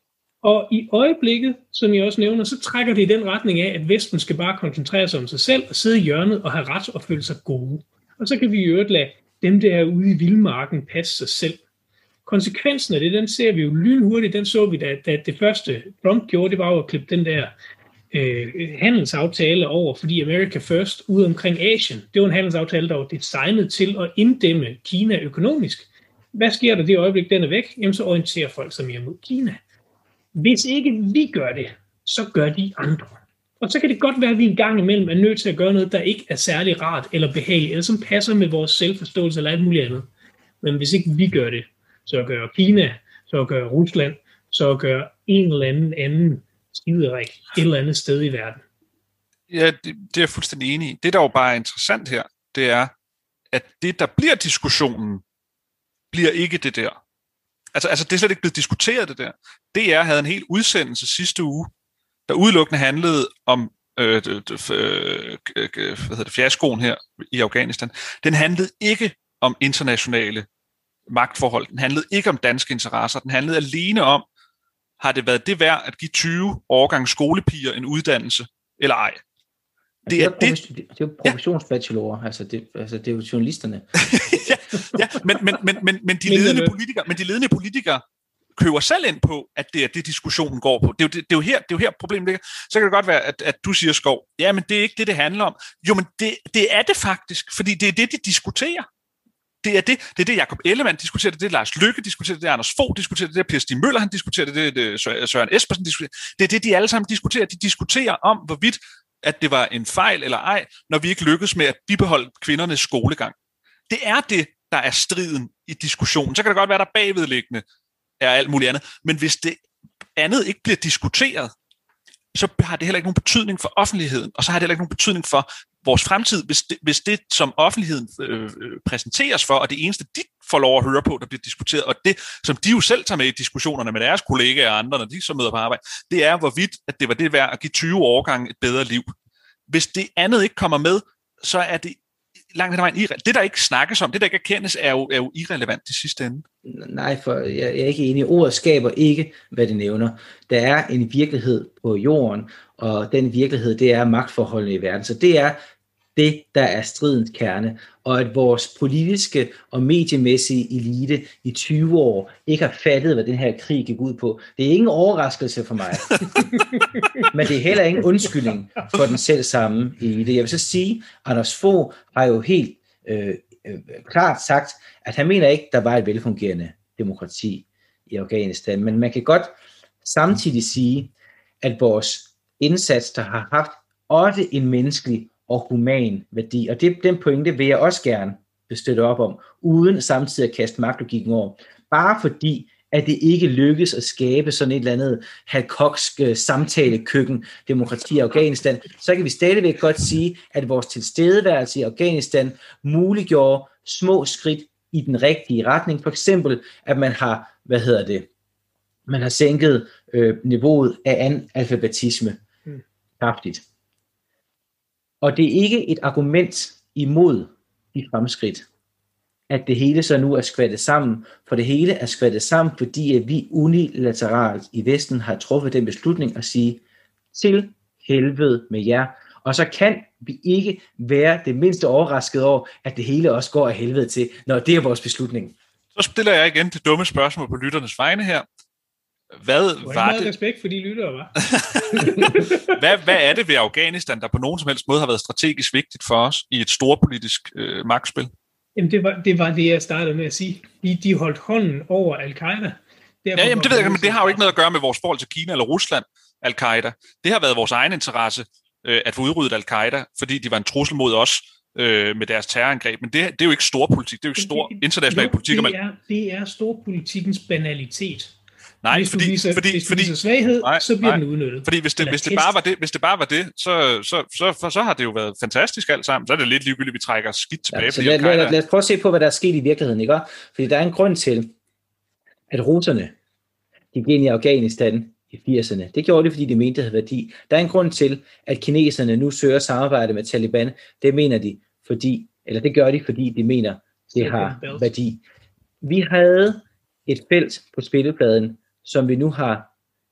Og i øjeblikket, som jeg også nævner, så trækker det i den retning af, at Vesten skal bare koncentrere sig om sig selv og sidde i hjørnet og have ret og føle sig gode. Og så kan vi i øvrigt lade dem, der er ude i vildmarken, passe sig selv. Konsekvensen af det, den ser vi jo lynhurtigt. Den så vi, da, da det første Trump gjorde, det var jo at klippe den der øh, handelsaftale over, fordi America First ude omkring Asien. Det var en handelsaftale, der var designet til at inddæmme Kina økonomisk. Hvad sker der det øjeblik, den er væk? Jamen så orienterer folk sig mere mod Kina. Hvis ikke vi gør det, så gør de andre. Og så kan det godt være, at vi en gang imellem er nødt til at gøre noget, der ikke er særlig rart eller behageligt, eller som passer med vores selvforståelse eller alt muligt andet. Men hvis ikke vi gør det, så gør Kina, så gør Rusland, så gør en eller anden anden skiderik et eller andet sted i verden. Ja, det, det er jeg fuldstændig enig i. Det, der jo bare er interessant her, det er, at det, der bliver diskussionen, bliver ikke det der. Altså, altså det er slet ikke blevet diskuteret, det der. D R havde en hel udsendelse sidste uge, der udelukkende handlede om øh, øh, øh, hvad hedder det, fiaskoen her i Afghanistan. Den handlede ikke om internationale magtforhold. Den handlede ikke om danske interesser. Den handlede alene om, har det været det værd at give tyve årgange skolepiger en uddannelse, eller ej? Det er, det, er, det, det er jo professionsbachelorer, ja. altså, det, altså det er jo journalisterne. ja, ja, men, men, men, men, men, de ledende politikere, men de ledende politikere køber selv ind på, at det er det, diskussionen går på. Det er jo, det, det er jo, her, det er jo her problemet ligger. Så kan det godt være, at, at du siger, Skov, ja, men det er ikke det, det handler om. Jo, men det, det er det faktisk, fordi det er det, de diskuterer. Det er det, det er det, Jakob Ellemann diskuterer, det er det, Lars Løkke diskuterer, det er Anders Fogh diskuterer, det er Per Stig Møller, han diskuterer, det er det, Søren Espersen diskuterer. Det er det, de alle sammen diskuterer. De diskuterer om, hvorvidt at det var en fejl eller ej, når vi ikke lykkedes med at bibeholde kvindernes skolegang. Det er det, der er striden i diskussionen. Så kan det godt være, der bagvedliggende er alt muligt andet. Men hvis det andet ikke bliver diskuteret, så har det heller ikke nogen betydning for offentligheden, og så har det heller ikke nogen betydning for vores fremtid, hvis det, hvis det som offentligheden øh, præsenteres for, og det eneste, de får lov at høre på, der bliver diskuteret, og det, som de jo selv tager med i diskussionerne med deres kollegaer og andre, når de så møder på arbejde, det er, hvorvidt at det var det værd at give tyve årgange et bedre liv. Hvis det andet ikke kommer med, så er det langt hen ad vejen irre- det, der ikke snakkes om, det, der ikke erkendes, er jo, er jo irrelevant i sidste ende. Nej, for jeg, jeg er ikke enig. Ordet skaber ikke, hvad det nævner. Der er en virkelighed på jorden, og den virkelighed, det er magtforholdene i verden. Så det er det, der er stridens kerne, og at vores politiske og mediemæssige elite i tyve år ikke har fattet, hvad den her krig gik ud på. Det er ingen overraskelse for mig, men det er heller ingen undskyldning for den selv samme elite. Jeg vil så sige, at Anders Fogh har jo helt øh, øh, klart sagt, at han mener ikke, der var et velfungerende demokrati i Afghanistan, men man kan godt samtidig sige, at vores indsats, der har haft også en menneskelig og human værdi. Og det, den pointe vil jeg også gerne støtte op om, uden samtidig at kaste magtlogikken over. Bare fordi, at det ikke lykkes at skabe sådan et eller andet halkoksk samtalekøkken demokrati i Afghanistan, så kan vi stadigvæk godt sige, at vores tilstedeværelse i Afghanistan muliggjorde små skridt i den rigtige retning. For eksempel, at man har, hvad hedder det, man har sænket øh, niveauet af analfabetisme kraftigt. Og det er ikke et argument imod de fremskridt, at det hele så nu er skvattet sammen, for det hele er skvattet sammen, fordi at vi unilateralt i Vesten har truffet den beslutning at sige, til helvede med jer. Og så kan vi ikke være det mindste overrasket over, at det hele også går af helvede til, når det er vores beslutning. Så stiller jeg igen det dumme spørgsmål på lytternes vegne her. Hvad var, var det? Respekt for de lyttere, var. hvad, hvad er det ved Afghanistan, der på nogen som helst måde har været strategisk vigtigt for os i et storpolitisk øh, magtspil? Jamen, det var, det var det, jeg startede med at sige. De, de holdt hånden over Al-Qaida. Ja, jamen, det ved jeg, men det har jo ikke noget at gøre med vores forhold til Kina eller Rusland, Al-Qaida. Det har været vores egen interesse øh, at få udryddet Al-Qaida, fordi de var en trussel mod os øh, med deres terrorangreb. Men det, det er jo ikke storpolitik, det er jo ikke stor international politik. Det er, det er storpolitikens banalitet. Nej, hvis fordi, du viser, fordi, hvis du fordi, viser svaghed, nej, så bliver nej, den udnyttet. Fordi hvis det, hvis, det bare var det, hvis det bare var det, så, så, så, så, så har det jo været fantastisk alt sammen. Så er det lidt ligegyldigt, at vi trækker skidt tilbage. Ja, så lad, lad, lad, lad os prøve at se på, hvad der er sket i virkeligheden, ikke? Fordi der er en grund til, at russerne de gik ind i Afghanistan i firserne. Det gjorde de, fordi de mente, det havde værdi. Der er en grund til, at kineserne nu søger samarbejde med Taliban. Det mener de, fordi, eller det gør de, fordi de mener, det har værdi. Vi havde et felt på spillepladen, som vi nu har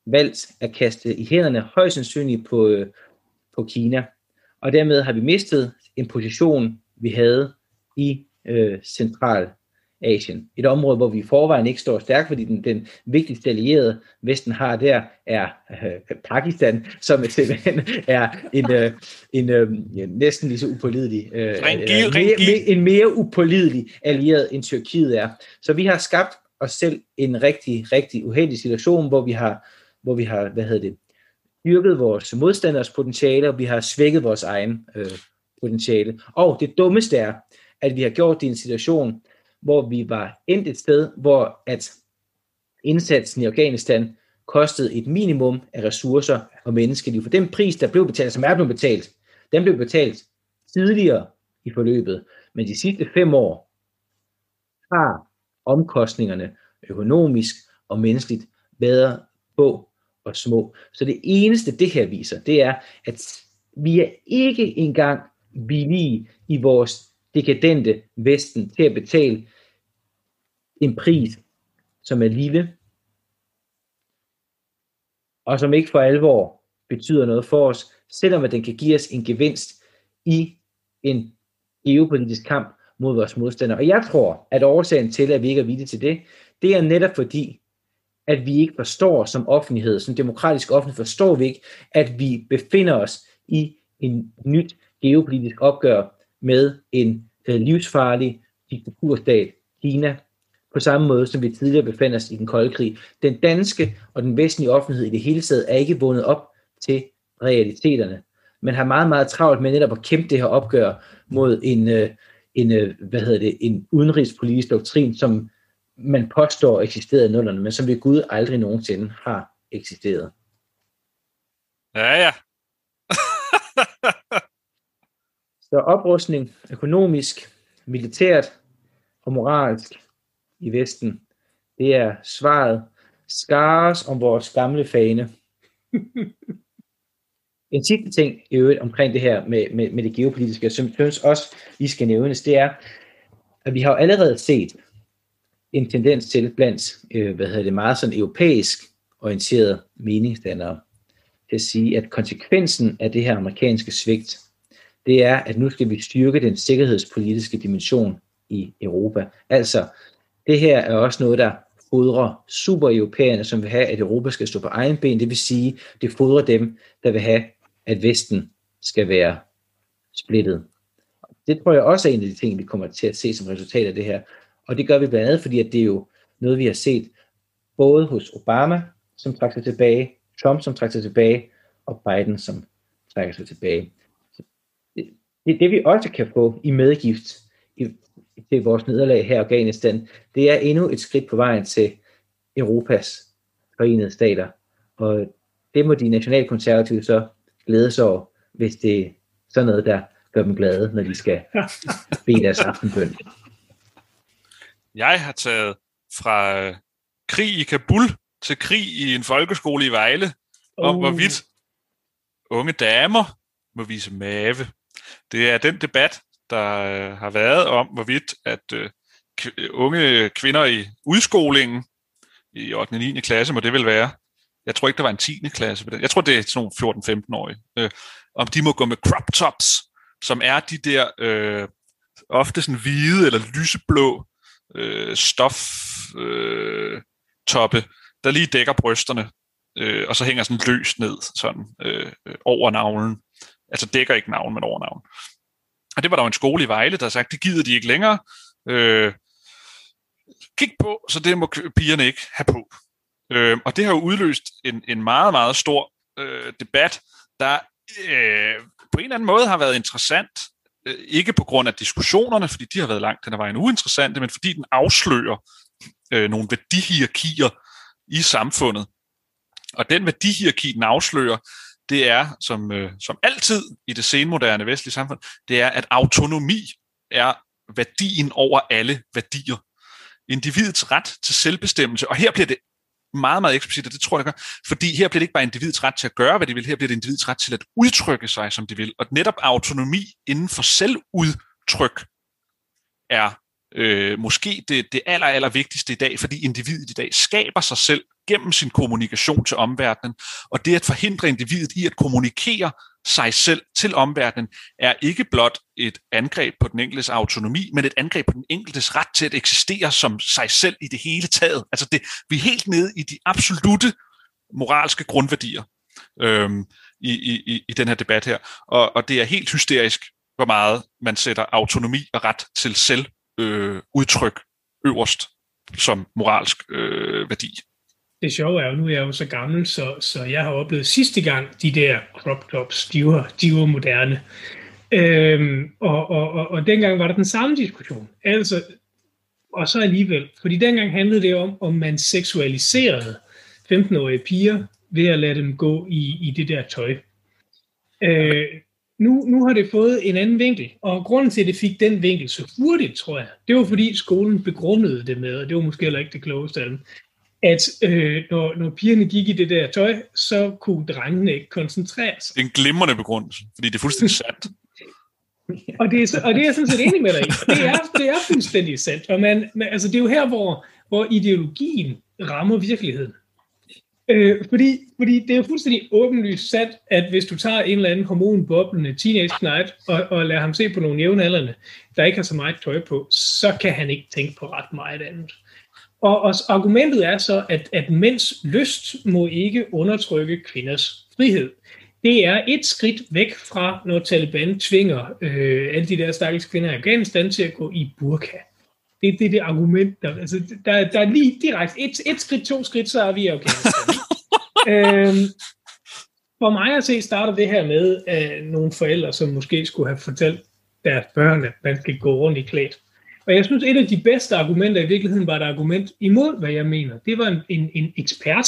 valgt at kaste i hænderne højst sandsynligt på, øh, på Kina. Og dermed har vi mistet en position, vi havde i øh, Centralasien. Et område, hvor vi i forvejen ikke står stærkt, fordi den, den vigtigste allierede, Vesten har der, er øh, Pakistan, som simpelthen er en, øh, en øh, næsten lige så upålidelig, øh, Ringi, øh, mere, en mere upålidelig allieret, end Tyrkiet er. Så vi har skabt os selv en rigtig, rigtig uheldig situation, hvor vi har, hvor vi har hvad hedder det, styrket vores modstanders potentiale, og vi har svækket vores egen øh, potentiale. Og det dummeste er, at vi har gjort det i en situation, hvor vi var endt et sted, hvor at indsatsen i Afghanistan kostede et minimum af ressourcer og menneskeliv. For den pris, der blev betalt, som er blevet betalt, den blev betalt tidligere i forløbet. Men de sidste fem år har omkostningerne økonomisk og menneskeligt været få og små. Så det eneste, det her viser, det er, at vi er ikke engang villige i vores dekadente Vesten til at betale en pris, som er lille, og som ikke for alvor betyder noget for os, selvom at den kan give os en gevinst i en geopolitisk kamp mod vores modstandere. Og jeg tror, at årsagen til, at vi ikke er villige til det, det er netop fordi, at vi ikke forstår som offentlighed, som demokratisk offentlighed, forstår vi ikke, at vi befinder os i en nyt geopolitisk opgør med en øh, livsfarlig diktaturstat, Kina, på samme måde, som vi tidligere befandt os i den kolde krig. Den danske og den vestlige offentlighed i det hele taget er ikke vundet op til realiteterne, men har meget, meget travlt med netop at kæmpe det her opgør mod en, øh, en, øh, hvad hedder det, en udenrigspolitisk doktrin, som man påstår eksisterede i nullerne, men som ved Gud aldrig nogensinde har eksisteret. Ja, ja. Så oprustning, økonomisk, militært og moralsk i Vesten, det er svaret. Skares om vores gamle fane. En sidste ting i øvrigt omkring det her med, med, med det geopolitiske, som jeg synes også lige skal nævnes, det er, at vi har jo allerede set en tendens til blandt, øh, hvad hedder det, meget sådan europæisk orienterede meningsdannere, til at sige, at konsekvensen af det her amerikanske svigt, det er, at nu skal vi styrke den sikkerhedspolitiske dimension i Europa. Altså, det her er også noget, der fodrer super-europæerne, som vil have, at Europa skal stå på egen ben. Det vil sige, det fodrer dem, der vil have, at Vesten skal være splittet. Det tror jeg også er en af de ting, vi kommer til at se som resultat af det her. Og det gør vi blandt andet, fordi at det er jo noget, vi har set både hos Obama, som trækker sig tilbage, Trump, som trækker sig tilbage, og Biden, som trækker sig tilbage. Det, det, det vi også kan få i medgift i, til vores nederlag her i Afghanistan, det er endnu et skridt på vejen til Europas forenede stater. Og det må de nationalkonservative så glæde sig over, hvis det er sådan noget, der gør dem glade, når de skal bede deres aftenbøn. Jeg har taget fra øh, krig i Kabul til krig i en folkeskole i Vejle, oh. om hvorvidt unge damer må vise mave. Det er den debat, der øh, har været om, hvorvidt at øh, k- unge kvinder i udskolingen i ottende og niende klasse, må det vel være, jeg tror ikke, der var en tiende klasse, jeg tror, det er sådan nogle fjorten-femten-årige, øh, om de må gå med crop tops, som er de der øh, ofte sådan hvide eller lyseblå øh, stof øh, toppe, der lige dækker brysterne, øh, og så hænger sådan løst ned sådan øh, over navlen. Altså dækker ikke navlen, men over navlen. Og det var der jo en skole i Vejle, der sagde, det gider de ikke længere. Øh, kig på, så det må pigerne ikke have på. Øh, og det har jo udløst en, en meget, meget stor øh, debat, der øh, på en eller anden måde har været interessant. Øh, ikke på grund af diskussionerne, fordi de har været langt den vejen uinteressante, men fordi den afslører øh, nogle værdihierarkier i samfundet. Og den værdihierarki, den afslører, det er, som, øh, som altid i det senmoderne vestlige samfund, det er, at autonomi er værdien over alle værdier. Individets ret til selvbestemmelse, og her bliver det meget, meget eksplicit, og det tror jeg, det gør, fordi her bliver det ikke bare individets ret til at gøre, hvad de vil, her bliver det individets ret til at udtrykke sig, som de vil. Og netop autonomi inden for selvudtryk er øh, måske det, det aller, aller vigtigste i dag, fordi individet i dag skaber sig selv gennem sin kommunikation til omverdenen, og det at forhindre individet i at kommunikere sig selv til omverdenen, er ikke blot et angreb på den enkeltes autonomi, men et angreb på den enkeltes ret til at eksistere som sig selv i det hele taget. Altså det, vi er helt nede i de absolutte moralske grundværdier øhm, i, i, i den her debat her, og, og det er helt hysterisk, hvor meget man sætter autonomi og ret til selv øh, udtryk øverst som moralsk øh, værdi. Det sjove er jo, nu er jeg jo så gammel, så, så jeg har oplevet sidste gang, de der crop tops, de var, de var moderne. Øhm, og, og, og, og dengang var der den samme diskussion. Altså, og så alligevel, fordi dengang handlede det om, om man seksualiserede femten-årige piger ved at lade dem gå i, i det der tøj. Øh, nu, nu har det fået en anden vinkel, og grunden til, at det fik den vinkel så hurtigt, tror jeg, det var fordi skolen begrundede det med, og det var måske heller ikke det klogeste af dem, at øh, når, når pigerne gik i det der tøj, så kunne drengene ikke koncentrere sig. En glimrende begrundelse, fordi det er fuldstændig sandt. og, det er, og det er jeg sådan set enig med dig i. Det er, det er fuldstændig sandt. Og man, altså, det er jo her, hvor, hvor ideologien rammer virkeligheden. Øh, fordi, fordi det er jo fuldstændig åbenlyst sandt, at hvis du tager en eller anden hormonboblende teenage-knight og, og lader ham se på nogle jævnaldrende, der ikke har så meget tøj på, så kan han ikke tænke på ret meget andet. Og, og argumentet er så, at, at mænds lyst må ikke undertrykke kvinders frihed. Det er et skridt væk fra, når Taliban tvinger øh, alle de der stakkels kvinder i Afghanistan til at gå i burka. Det, det er det argument, der, altså, der, der er lige direkte et, et skridt, to skridt, så er vi i Afghanistan. øhm, for mig at se starter det her med øh, nogle forældre, som måske skulle have fortalt deres børn, at man skal gå rundt i klædt. Og jeg synes, et af de bedste argumenter i virkeligheden var et argument imod, hvad jeg mener. Det var en, en, en ekspert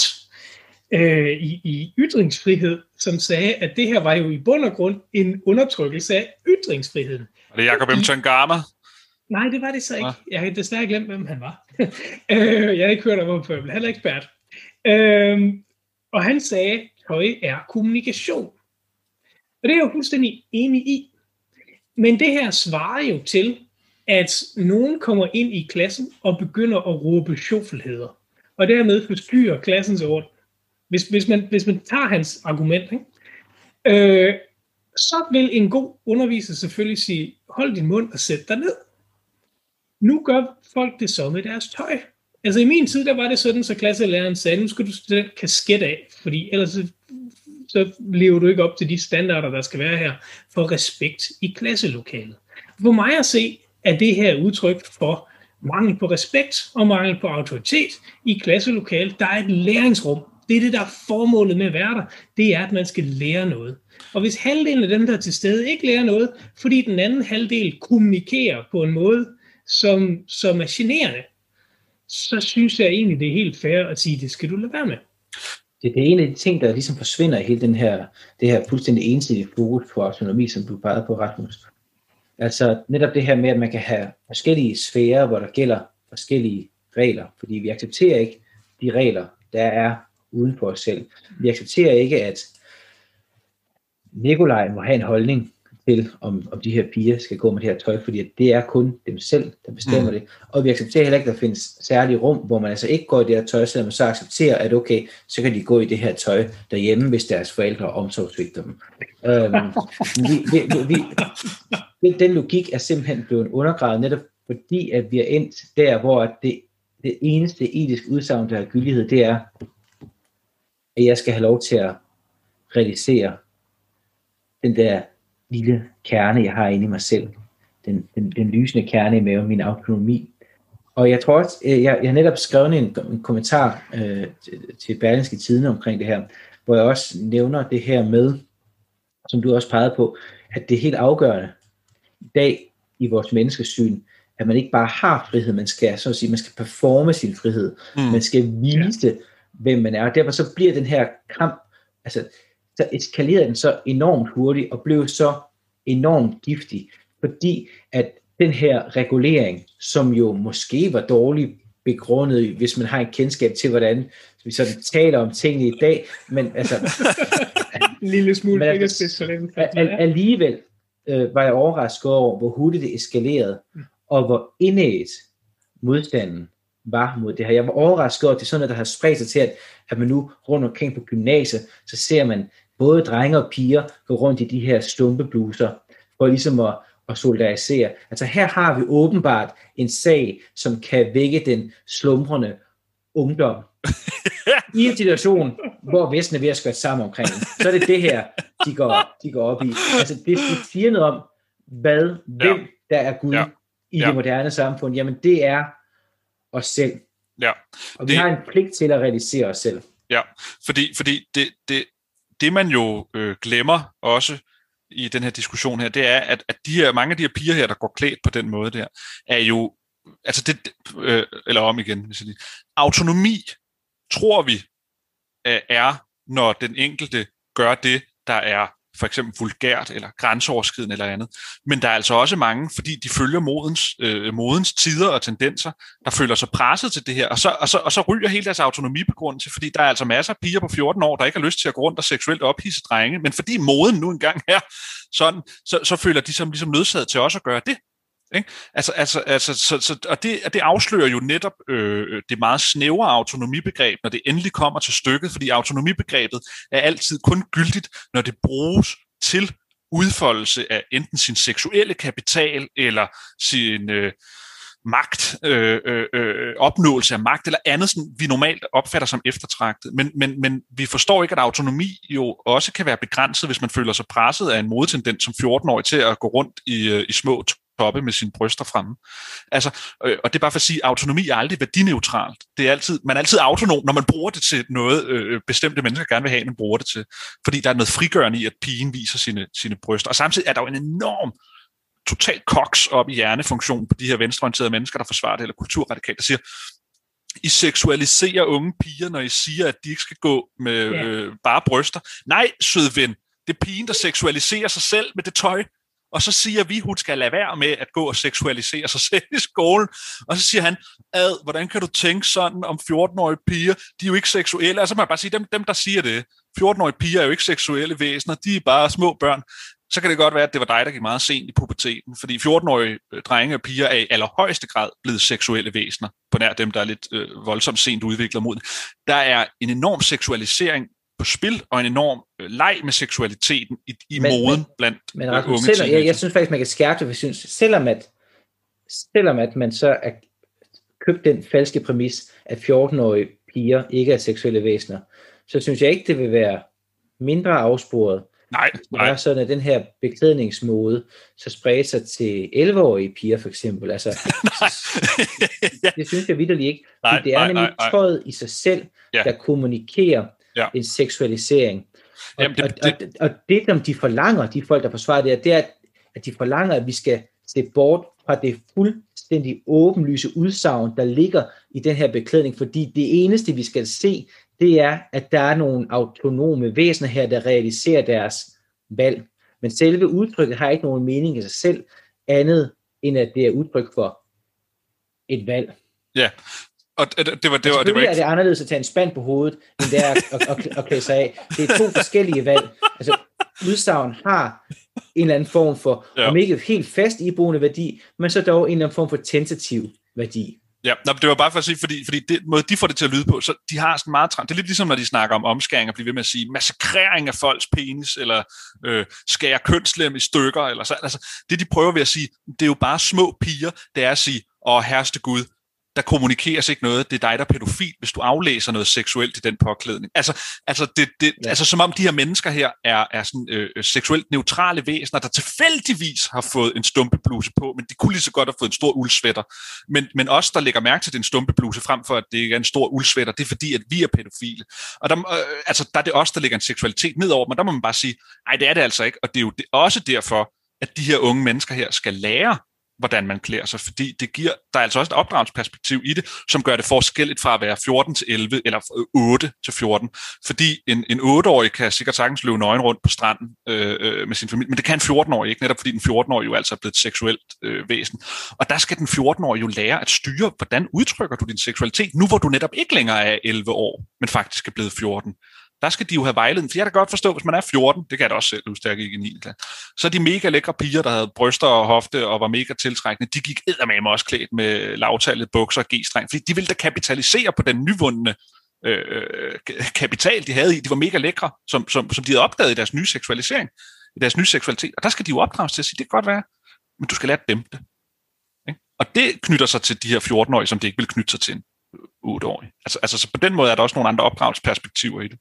øh, i, i ytringsfrihed, som sagde, at det her var jo i bund og grund en undertrykkelse af ytringsfriheden. Og det er Jacob M. Tangama? Nej, det var det så ikke. Jeg har desværre glemt, hvem han var. jeg har ikke hørt om, hvorfor han er ekspert. Øh, og han sagde, at tøj er kommunikation. Og det er jeg jo fuldstændig enig i. Men det her svarer jo til, at nogen kommer ind i klassen og begynder at råbe sjoffelheder, og dermed forstyrrer klassens orden. Hvis, hvis, man, hvis man tager hans argument, ikke? Øh, så vil en god underviser selvfølgelig sige, hold din mund og sæt dig ned. Nu gør folk det så med deres tøj. Altså i min tid, der var det sådan, så klasselæreren sagde, nu skal du sætte den kasket af, fordi ellers så, så lever du ikke op til de standarder, der skal være her, for respekt i klasselokalet. For mig at se, er det her udtryk for mangel på respekt og mangel på autoritet i klasselokalet. Der er et læringsrum. Det er det, der er formålet med at være der. Det er, at man skal lære noget. Og hvis halvdelen af dem, der er til stede, ikke lærer noget, fordi den anden halvdel kommunikerer på en måde, som, som er generende, så synes jeg egentlig, det er helt fair at sige, det skal du lade være med. Det er en af de ting, der ligesom forsvinder i hele den her, det her fuldstændig ensidige fokus på autonomi, som du pegede på, Rasmus. Altså netop det her med, at man kan have forskellige sfærer, hvor der gælder forskellige regler, fordi vi accepterer ikke de regler, der er uden for os selv. Vi accepterer ikke, at Nikolaj må have en holdning til, om, om de her piger skal gå med det her tøj, fordi det er kun dem selv, der bestemmer mm. det. Og vi accepterer heller ikke, at der findes særlige rum, hvor man altså ikke går i det her tøj, selvom man så accepterer, at okay, så kan de gå i det her tøj derhjemme, hvis deres forældre omsorgsvigter dem. øhm, vi, vi, vi, den logik er simpelthen blevet undergravet, netop fordi, at vi er endt der, hvor det, det eneste etiske udsagn, der har gyldighed, det er, at jeg skal have lov til at realisere den der lille kerne, jeg har inde i mig selv. Den, den, den lysende kerne med min autonomi. Og jeg tror også, jeg, jeg har netop skrevet en, en kommentar øh, til, til Berlingske Tidende omkring det her, hvor jeg også nævner det her med, som du også pegede på, at det er helt afgørende i dag i vores menneskesyn, at man ikke bare har frihed, man skal, så at sige, man skal performe sin frihed, mm. man skal vise, ja. hvem man er. Og derfor så bliver den her kamp, altså så eskalerede den så enormt hurtigt og blev så enormt giftig, fordi at den her regulering, som jo måske var dårligt begrundet, hvis man har en kendskab til, hvordan vi sådan taler om tingene i dag, men altså en lille smule men, altså, alligevel øh, var jeg overrasket over, hvor hurtigt det eskalerede, og hvor indædt modstanden var mod det her. Jeg var overrasket over, at det er sådan noget, der har spredt sig til, at, at man nu rundt omkring på gymnasiet, så ser man både drenge og piger gå rundt i de her stumpebluser, for ligesom at, at solidarisere. Altså her har vi åbenbart en sag, som kan vække den slumrende ungdom. I en situation, hvor Vesten er ved at skvætte sammen omkring den, så er det det her, de går, de går op i. Altså det, det siger noget om, hvad, hvem ja. der er Gud ja. i ja. det moderne samfund. Jamen det er os selv. Ja. Og vi det, har en pligt til at realisere os selv. Ja, fordi, fordi det, det, det man jo øh, glemmer også i den her diskussion her, det er, at, at de her, mange af de her piger her, der går klædt på den måde der, er jo, altså det, øh, eller om igen, hvis jeg lige, autonomi, tror vi, øh, er, når den enkelte gør det, der er for eksempel vulgært eller grænseoverskridende eller andet. Men der er altså også mange, fordi de følger modens, øh, modens tider og tendenser, der føler sig presset til det her, og så, og, så, og så ryger hele deres autonomibegrundelse, fordi der er altså masser af piger på fjorten år, der ikke har lyst til at gå rundt og seksuelt ophidse drenge, men fordi moden nu engang er sådan, så, så føler de som ligesom nødsaget til også at gøre det. Ikke? Altså, altså, altså, så, så, og det, det afslører jo netop øh, det meget snævre autonomibegreb, når det endelig kommer til stykket, fordi autonomibegrebet er altid kun gyldigt, når det bruges til udfoldelse af enten sin seksuelle kapital eller sin øh, magt, øh, øh, opnåelse af magt eller andet, sådan, vi normalt opfatter som eftertragtet. Men, men, men vi forstår ikke, at autonomi jo også kan være begrænset, hvis man føler sig presset af en modetendens som fjorten-årig til at gå rundt i, i små toppe med sine bryster fremme. Altså, øh, og det er bare for at sige, at autonomi er aldrig værdineutralt. Det er altid, man er altid autonom, når man bruger det til noget, øh, bestemte mennesker gerne vil have, man bruger det til. Fordi der er noget frigørende i, at pigen viser sine, sine bryster. Og samtidig er der jo en enorm totalt koks op i hjernefunktionen på de her venstreorienterede mennesker, der forsvarer det, eller kulturradikalt, der siger, I seksualiserer unge piger, når I siger, at de ikke skal gå med yeah. øh, bare bryster. Nej, sød ven, det er pigen, der seksualiserer sig selv med det tøj, og så siger vi, hun skal lade være med at gå og seksualisere sig selv i skolen. Og så siger han, ad, hvordan kan du tænke sådan om fjorten-årige piger? De er jo ikke seksuelle. Altså man kan bare sige, dem, dem der siger det, fjorten-årige piger er jo ikke seksuelle væsener, de er bare små børn. Så kan det godt være, at det var dig, der gik meget sent i puberteten, fordi fjorten-årige drenge og piger er i allerhøjeste grad blevet seksuelle væsener, på nær dem, der er lidt øh, voldsomt sent udviklet mod det. Der er en enorm seksualisering på spil, og en enorm øh, leg med seksualiteten i, i men, moden blandt men, øh, men, unge selvom, jeg, jeg synes faktisk, man kan skærpe det, jeg synes, selvom at, selvom at man så er købt den falske præmis, at fjorten-årige piger ikke er seksuelle væsener, så synes jeg ikke, det vil være mindre afsporet. Nej, nej. Det er sådan, at den her beklædningsmåde så spreder sig til elleve-årige piger for eksempel. Altså, ja. Det synes jeg vitterligt ikke. Nej, det er nej, nemlig nej, tøjet i sig selv, ja. der kommunikerer ja. en seksualisering. Og, Jamen, det, og, det, og, og det, som de forlanger, de folk, der forsvarer det, det er, at de forlanger, at vi skal se bort fra det fuldstændig åbenlyse udsagn, der ligger i den her beklædning, fordi det eneste, vi skal se, det er, at der er nogle autonome væsener her, der realiserer deres valg. Men selve udtrykket har ikke nogen mening i sig selv, andet end at det er udtryk for et valg. Ja, og det var, det var, det var, det var ikke... er det det anderledes at tage en spand på hovedet, end det er at, at, at, at klæde sig af. Det er to forskellige valg. Altså, udsagn har en eller anden form for, ja. om ikke helt fast iboende værdi, men så dog en eller anden form for tentativ værdi. Ja, det var bare for at sige, fordi, fordi det måde, de får det til at lyde på, så de har sådan meget trans. Det er lidt ligesom, når de snakker om omskæring og bliver ved med at sige massakrering af folks penis, eller øh, skære kønslem i stykker, eller så. Altså, det de prøver ved at sige, det er jo bare små piger, det er at sige, åh, herreste Gud, der kommunikeres ikke noget, det er dig, der er pædofil, hvis du aflæser noget seksuelt i den påklædning. Altså, altså, det, det, ja. altså som om de her mennesker her er, er sådan, øh, seksuelt neutrale væsener, der tilfældigvis har fået en stumpebluse på, men de kunne lige så godt have fået en stor uldsvætter. Men, men os, der lægger mærke til den stumpebluse, frem for at det ikke er en stor uldsvætter, det er fordi, at vi er pædofile. Og der, øh, altså, der er det os, der lægger en seksualitet nedover, men der må man bare sige, nej, det er det altså ikke, og det er jo det, også derfor, at de her unge mennesker her skal lære, hvordan man klæder sig, fordi det giver, der er altså også et opdragelsesperspektiv i det, som gør det forskelligt fra at være fjorten til elleve, eller otte til fjorten, fordi en, en otte-årig kan sikkert sagtens løbe nøgen rundt på stranden øh, med sin familie, men det kan en fjorten-årig ikke, netop fordi den fjorten-årige jo altså er blevet et seksuelt øh, væsen, og der skal den fjorten-årige jo lære at styre, hvordan udtrykker du din seksualitet, nu hvor du netop ikke længere er elleve år, men faktisk er blevet fjorten. der skal de jo have vejledning. For jeg kan godt forstå, hvis man er fjorten, det kan jeg da også selv huske, da jeg gik i niende klasse, så er de mega lækre piger, der havde bryster og hofte og var mega tiltrækkende, de gik eddermame også klædt med lavtallet bukser og g-streng, fordi de ville da kapitalisere på den nyvundne øh, kapital, de havde i. De var mega lækre, som, som, som de havde opdaget i deres nye seksualisering, i deres nye seksualitet. Og der skal de jo opdrages til at sige, det kan godt være, men du skal lære at dæmpe det. Ikke? Og det knytter sig til de her fjorten-årige, som det ikke vil knytte sig til en otte-årig. Altså, altså så på den måde er der også nogle andre opdragelsesperspektiver i det.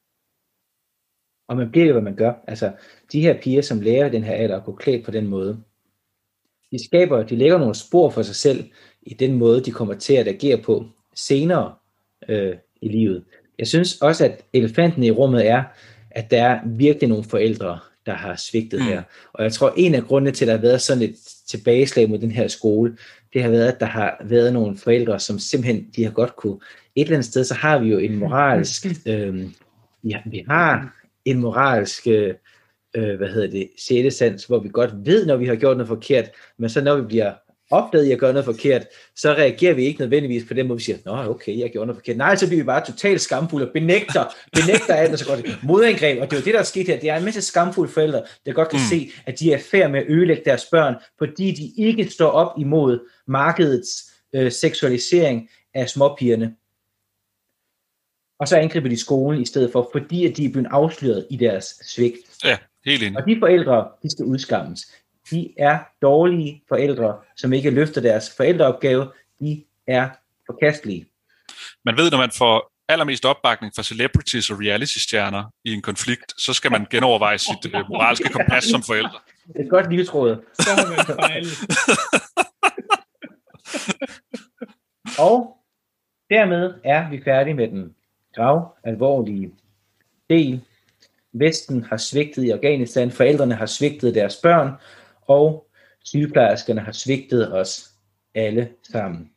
Og man bliver jo, hvad man gør. Altså, de her piger, som lærer den her alder at gå klædt på den måde, de skaber, de lægger nogle spor for sig selv i den måde, de kommer til at agere på senere øh, i livet. Jeg synes også, at elefanten i rummet er, at der er virkelig nogle forældre, der har svigtet mm. her. Og jeg tror, en af grundene til, at der har været sådan et tilbageslag mod den her skole, det har været, at der har været nogle forældre, som simpelthen, de har godt kunne. Et eller andet sted, så har vi jo en moralsk, øh, ja, vi har en moralsk, øh, hvad hedder det, sjælesans, hvor vi godt ved, når vi har gjort noget forkert, men så når vi bliver opdaget i at gøre noget forkert, så reagerer vi ikke nødvendigvis på den måde, vi siger, nå okay, jeg gjorde noget forkert. Nej, så bliver vi bare totalt skamfulde og benægter, benægter alt, og så går det modangreb, og det er jo det, der er sket her. Det er en masse skamfulde forældre, der godt kan mm. se, at de er færd med at ødelægge deres børn, fordi de ikke står op imod markedets øh, seksualisering af småpigerne. Og så angriber de skolen i stedet for, fordi at de er blevet afsløret i deres svigt. Ja, helt enig. Og de forældre, de skal udskammes. De er dårlige forældre, som ikke løfter deres forældreopgave. De er forkastelige. Man ved, når man får allermest opbakning fra celebrities og reality-stjerner i en konflikt, så skal man genoverveje sit uh, moralske kompas som forældre. Et godt livsråd. Så har man fejlet. Og dermed er vi færdige med den grav alvorlige del. Vesten har svigtet i Afghanistan, forældrene har svigtet deres børn, og sygeplejerskerne har svigtet os alle sammen.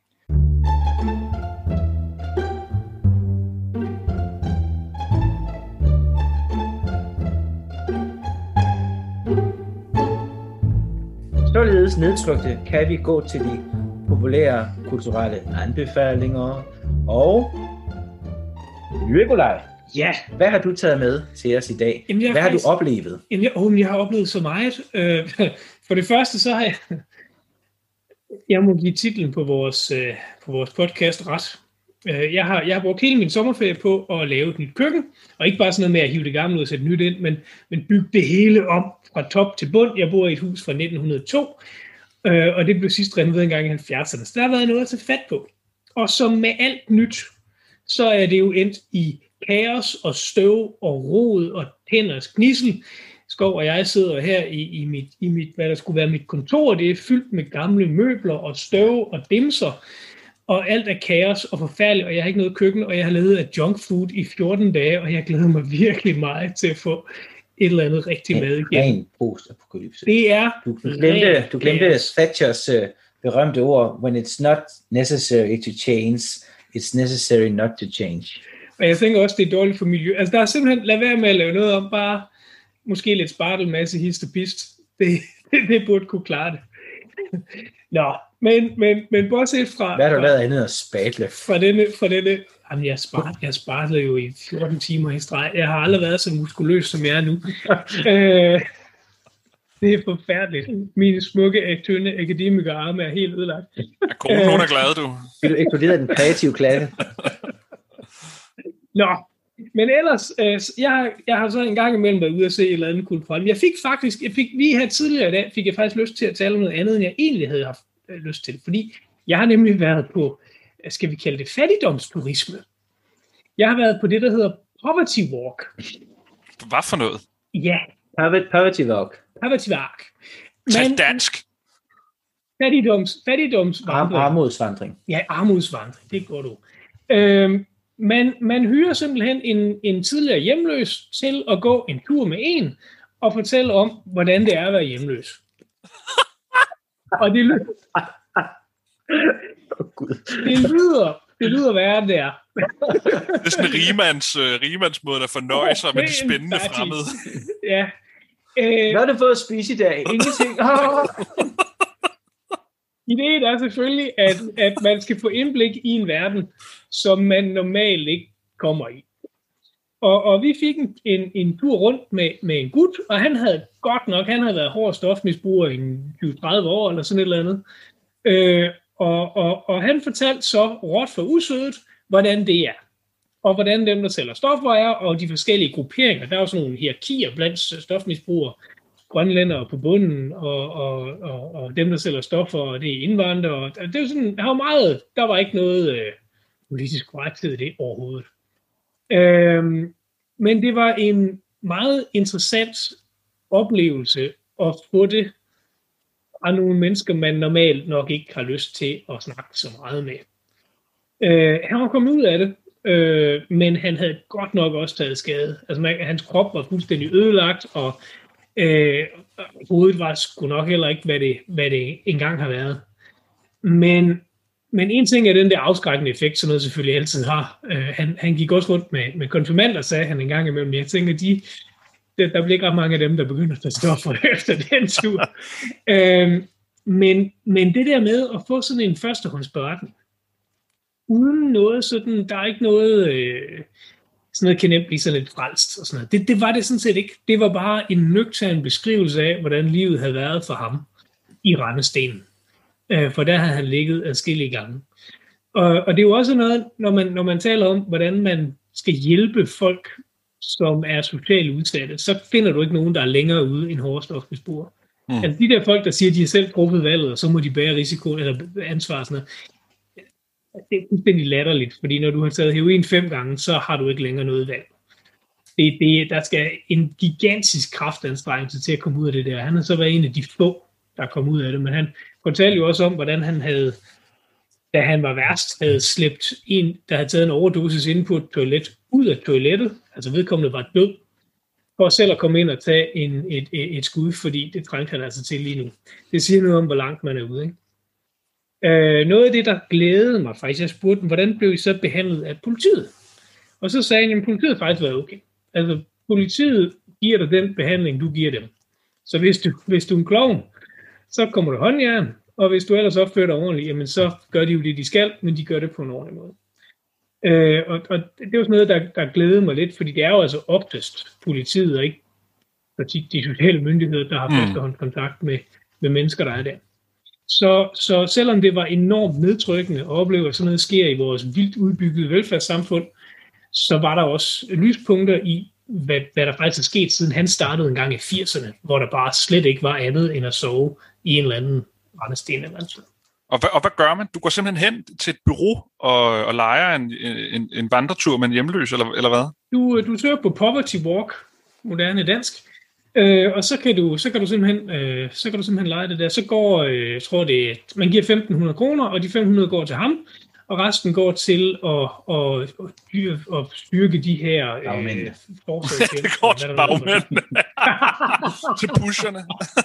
Således nedtrykte kan vi gå til de populære kulturelle anbefalinger, og Nikolaj, ja. Hvad har du taget med til os i dag? Jamen, hvad har faktisk, du oplevet? Jamen, jeg, oh, jeg har oplevet så meget. Øh, for det første, så har jeg... Jeg må give titlen på vores, øh, på vores podcast ret. Øh, jeg, har, jeg har brugt hele min sommerferie på at lave et nyt køkken, og ikke bare sådan noget med at hive det gamle ud og sætte nyt ind, men, men bygge det hele om fra top til bund. Jeg bor i et hus fra nitten hundrede og to, øh, og det blev sidst renoveret en gang i halvfjerdserne, så der har været noget at tage fat på. Og som med alt nyt, så er det jo endt i kaos og støv og rod og tænders gnissel. Skov og jeg sidder her i, i, mit, i mit, hvad der skulle være mit kontor. Det er fyldt med gamle møbler og støv og dimser. Og alt er kaos og forfærdeligt, og jeg har ikke noget køkken, og jeg har levet af junk food i fjorten dage, og jeg glæder mig virkelig meget til at få et eller andet rigtig mad igen. Ren post-apokalypse. Det er Du, du glemte, du glemte Thatchers uh, berømte ord, when it's not necessary to change, it's necessary not to change. Og jeg tænker også, det er dårligt for miljø. Altså, der er simpelthen, lad være med at lave noget om, bare måske lidt spartel, masse hist og pist. Det, det, det burde kunne klare det. Nå, men, men, men bortset fra... Hvad har du lavet andet at spatle? Fra denne, fra denne, jamen, jeg, spart, jeg spartler jo i fjorten timer i streg. Jeg har aldrig været så muskuløs, som jeg er nu. øh, det er forfærdeligt. Mine smukke, tynde akademikerarme er helt ødelagt. Er konen nogen er glad, du? Vil du eksplodere den kreative klasse? Nå, men ellers, øh, jeg, har, jeg har så en gang imellem været ude at se et eller andet kulturelt. Jeg fik faktisk, jeg fik lige her tidligere i dag, fik jeg faktisk lyst til at tale om noget andet, end jeg egentlig havde haft øh, lyst til. Fordi jeg har nemlig været på, skal vi kalde det fattigdomsturisme. Jeg har været på det, der hedder Poverty Walk. Hvad for noget? Ja. Poverty Walk. Poverty Walk. Tal dansk. Fattigdoms, fattigdomsvandring. Ar- armodsvandring. Ja, armodsvandring, det går du. Øhm, Man, man hyrer simpelthen en, en tidligere hjemløs til at gå en tur med en og fortælle om, hvordan det er at være hjemløs. Og det lyder, oh, det lyder, det lyder værre der. Det er sådan en rigemands, uh, rigemands måde at fornøje sig med de spændende fremmede. Ja. Øh, Hvad har du fået at spise i dag? Ingenting. Ideen er selvfølgelig, at, at man skal få indblik i en verden, som man normalt ikke kommer i. Og, og vi fik en, en, en tur rundt med, med en gut, og han havde godt nok, han havde været hård stofmisbruger i tyve til tredive år, eller sådan et eller andet. Øh, og, og, og han fortalte så råt for usødet, hvordan det er. Og hvordan dem, der sælger stoffer er, og de forskellige grupperinger. Der er jo sådan nogle hierarkier blandt stofmisbrugere. Grønlændere på bunden, og, og, og, og dem, der sælger stoffer, og det er indvandrere. Og det er jo sådan, der var meget, der var ikke noget øh, politisk korrekthed i det overhovedet. Øhm, men det var en meget interessant oplevelse at få det af nogle mennesker, man normalt nok ikke har lyst til at snakke så meget med. Øh, han var kommet ud af det, øh, men han havde godt nok også taget skade. Altså man, hans krop var fuldstændig ødelagt, og øh, hovedet var sgu nok heller ikke, hvad det, hvad det engang har været. Men Men en ting er den der afskrækkende effekt, som noget selvfølgelig altid har. Uh, han, han gik også rundt med, med konfirmander, sagde han en gang imellem. Jeg tænker, de, der, der bliver ikke ret mange af dem, der begynder at tage stoffer efter den tur. uh, men, men det der med at få sådan en førstehåndsberetning, uden noget sådan, der er ikke noget, uh, sådan noget kan nemt blive sådan lidt frelst og sådan noget. Det, det var det sådan set ikke. Det var bare en nøgtern beskrivelse af, hvordan livet havde været for ham i Randestenen. For der har han ligget adskillige gange. Og, og det er jo også noget, når man, når man taler om, hvordan man skal hjælpe folk, som er socialt udsatte, så finder du ikke nogen, der er længere ude end hårdstofmisbrugere. Mm. Altså de der folk, der siger, at de har selv truffet valget, og så må de bære risiko eller ansvar. Sådan noget. Det er fuldstændig latterligt, fordi når du har taget heroin fem gange, så har du ikke længere noget valg. Det, det, der skal en gigantisk kraftanstrengelse til at komme ud af det der. Han har så været en af de få, der kom ud af det, men han fortalte jo også om, hvordan han havde, da han var værst, havde slæbt en, der havde taget en overdosis inde på et toilet, ud af toilettet, altså vedkommende var død, for selv at komme ind og tage en, et, et, et skud, fordi det trængte han altså til lige nu. Det siger noget om, hvor langt man er ude. Ikke? Øh, noget af det, der glædede mig faktisk, jeg spurgte dem, hvordan blev I så behandlet af politiet? Og så sagde han, at politiet faktisk var okay. Altså, politiet giver dig den behandling, du giver dem. Så hvis du, hvis du er en klovn, så kommer du håndjern, og hvis du ellers opfører dig ordentligt, jamen så gør de jo det, de skal, men de gør det på en ordentlig måde. Øh, og, og det er jo sådan noget, der, der glæder mig lidt, fordi det er jo altså oftest politiet, og ikke de sociale myndigheder, der har mm. førstehåndskontakt med, med mennesker, der er der. Så, så selvom det var enormt nedtrykkende at opleve, at sådan noget sker i vores vildt udbyggede velfærdssamfund, så var der også lyspunkter i, hvad, hvad der faktisk er sket, siden han startede en gang i firserne, hvor der bare slet ikke var andet end at sove i en eller anden Randesten eller andet. Og hvad, og hvad gør man? Du går simpelthen hen til et bureau og, og lejer en, en, en vandretur med en hjemløs, eller, eller hvad? Du, du søger på Poverty Walk, moderne dansk, øh, og så kan du så kan du simpelthen øh, så kan du simpelthen leje det der. Så går, øh, jeg tror det, man giver femten hundrede kroner, og de fem hundrede går til ham, og resten går til at, at, at, at styrke de her øh, forslag. Det går til bagmændene. Til pusherne.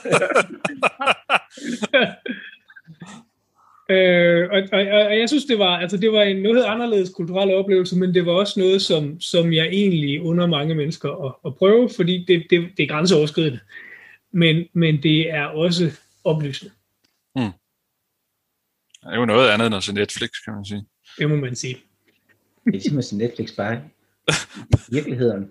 øh, og, og, og jeg synes, det var, altså, det var en noget anderledes kulturel oplevelse, men det var også noget, som, som jeg egentlig under mange mennesker at, at prøve, fordi det, det, det er grænseoverskridende. Men, men det er også oplysende. Hmm. Det er jo noget andet end at se Netflix, kan man sige. Det må man sige. Det er ligesom at se Netflix bare i virkeligheden.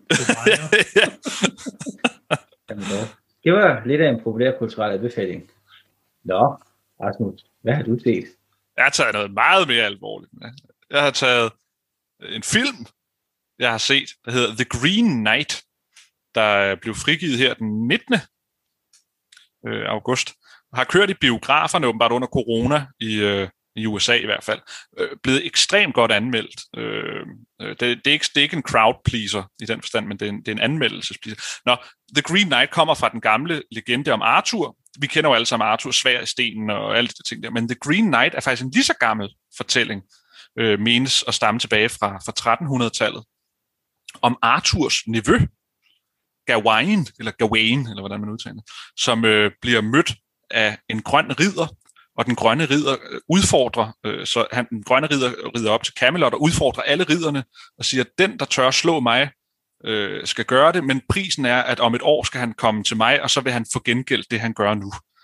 Det var lidt af en populær kulturel anbefaling. Nå, Rasmus, hvad har du set? Jeg har taget noget meget mere alvorligt. Jeg har taget en film, jeg har set, der hedder The Green Knight, der blev frigivet her den nittende august. Har kørt i biograferne åbenbart under corona i, øh, i U S A i hvert fald. Øh, blevet ekstremt godt anmeldt. Øh, det, det, er ikke, det er ikke en crowd pleaser i den forstand, men det er en, det er en anmeldelsespleaser. Nå, The Green Knight kommer fra den gamle legende om Arthur. Vi kender jo alle sammen Arthur, sværd i stenen og alle de ting der. Men The Green Knight er faktisk en lige så gammel fortælling, øh, menes at stamme tilbage fra, fra tretten-hundrede-tallet. Om Arthurs nevø, Gawain, eller Gawain, eller hvordan man udtaler, som øh, bliver mødt af en grøn ridder, og den grønne ridder udfordrer, øh, så han, den grønne ridder rider op til Camelot og udfordrer alle ridderne og siger, at den, der tør slå mig, øh, skal gøre det, men prisen er, at om et år skal han komme til mig, og så vil han få gengældt det, han gør nu.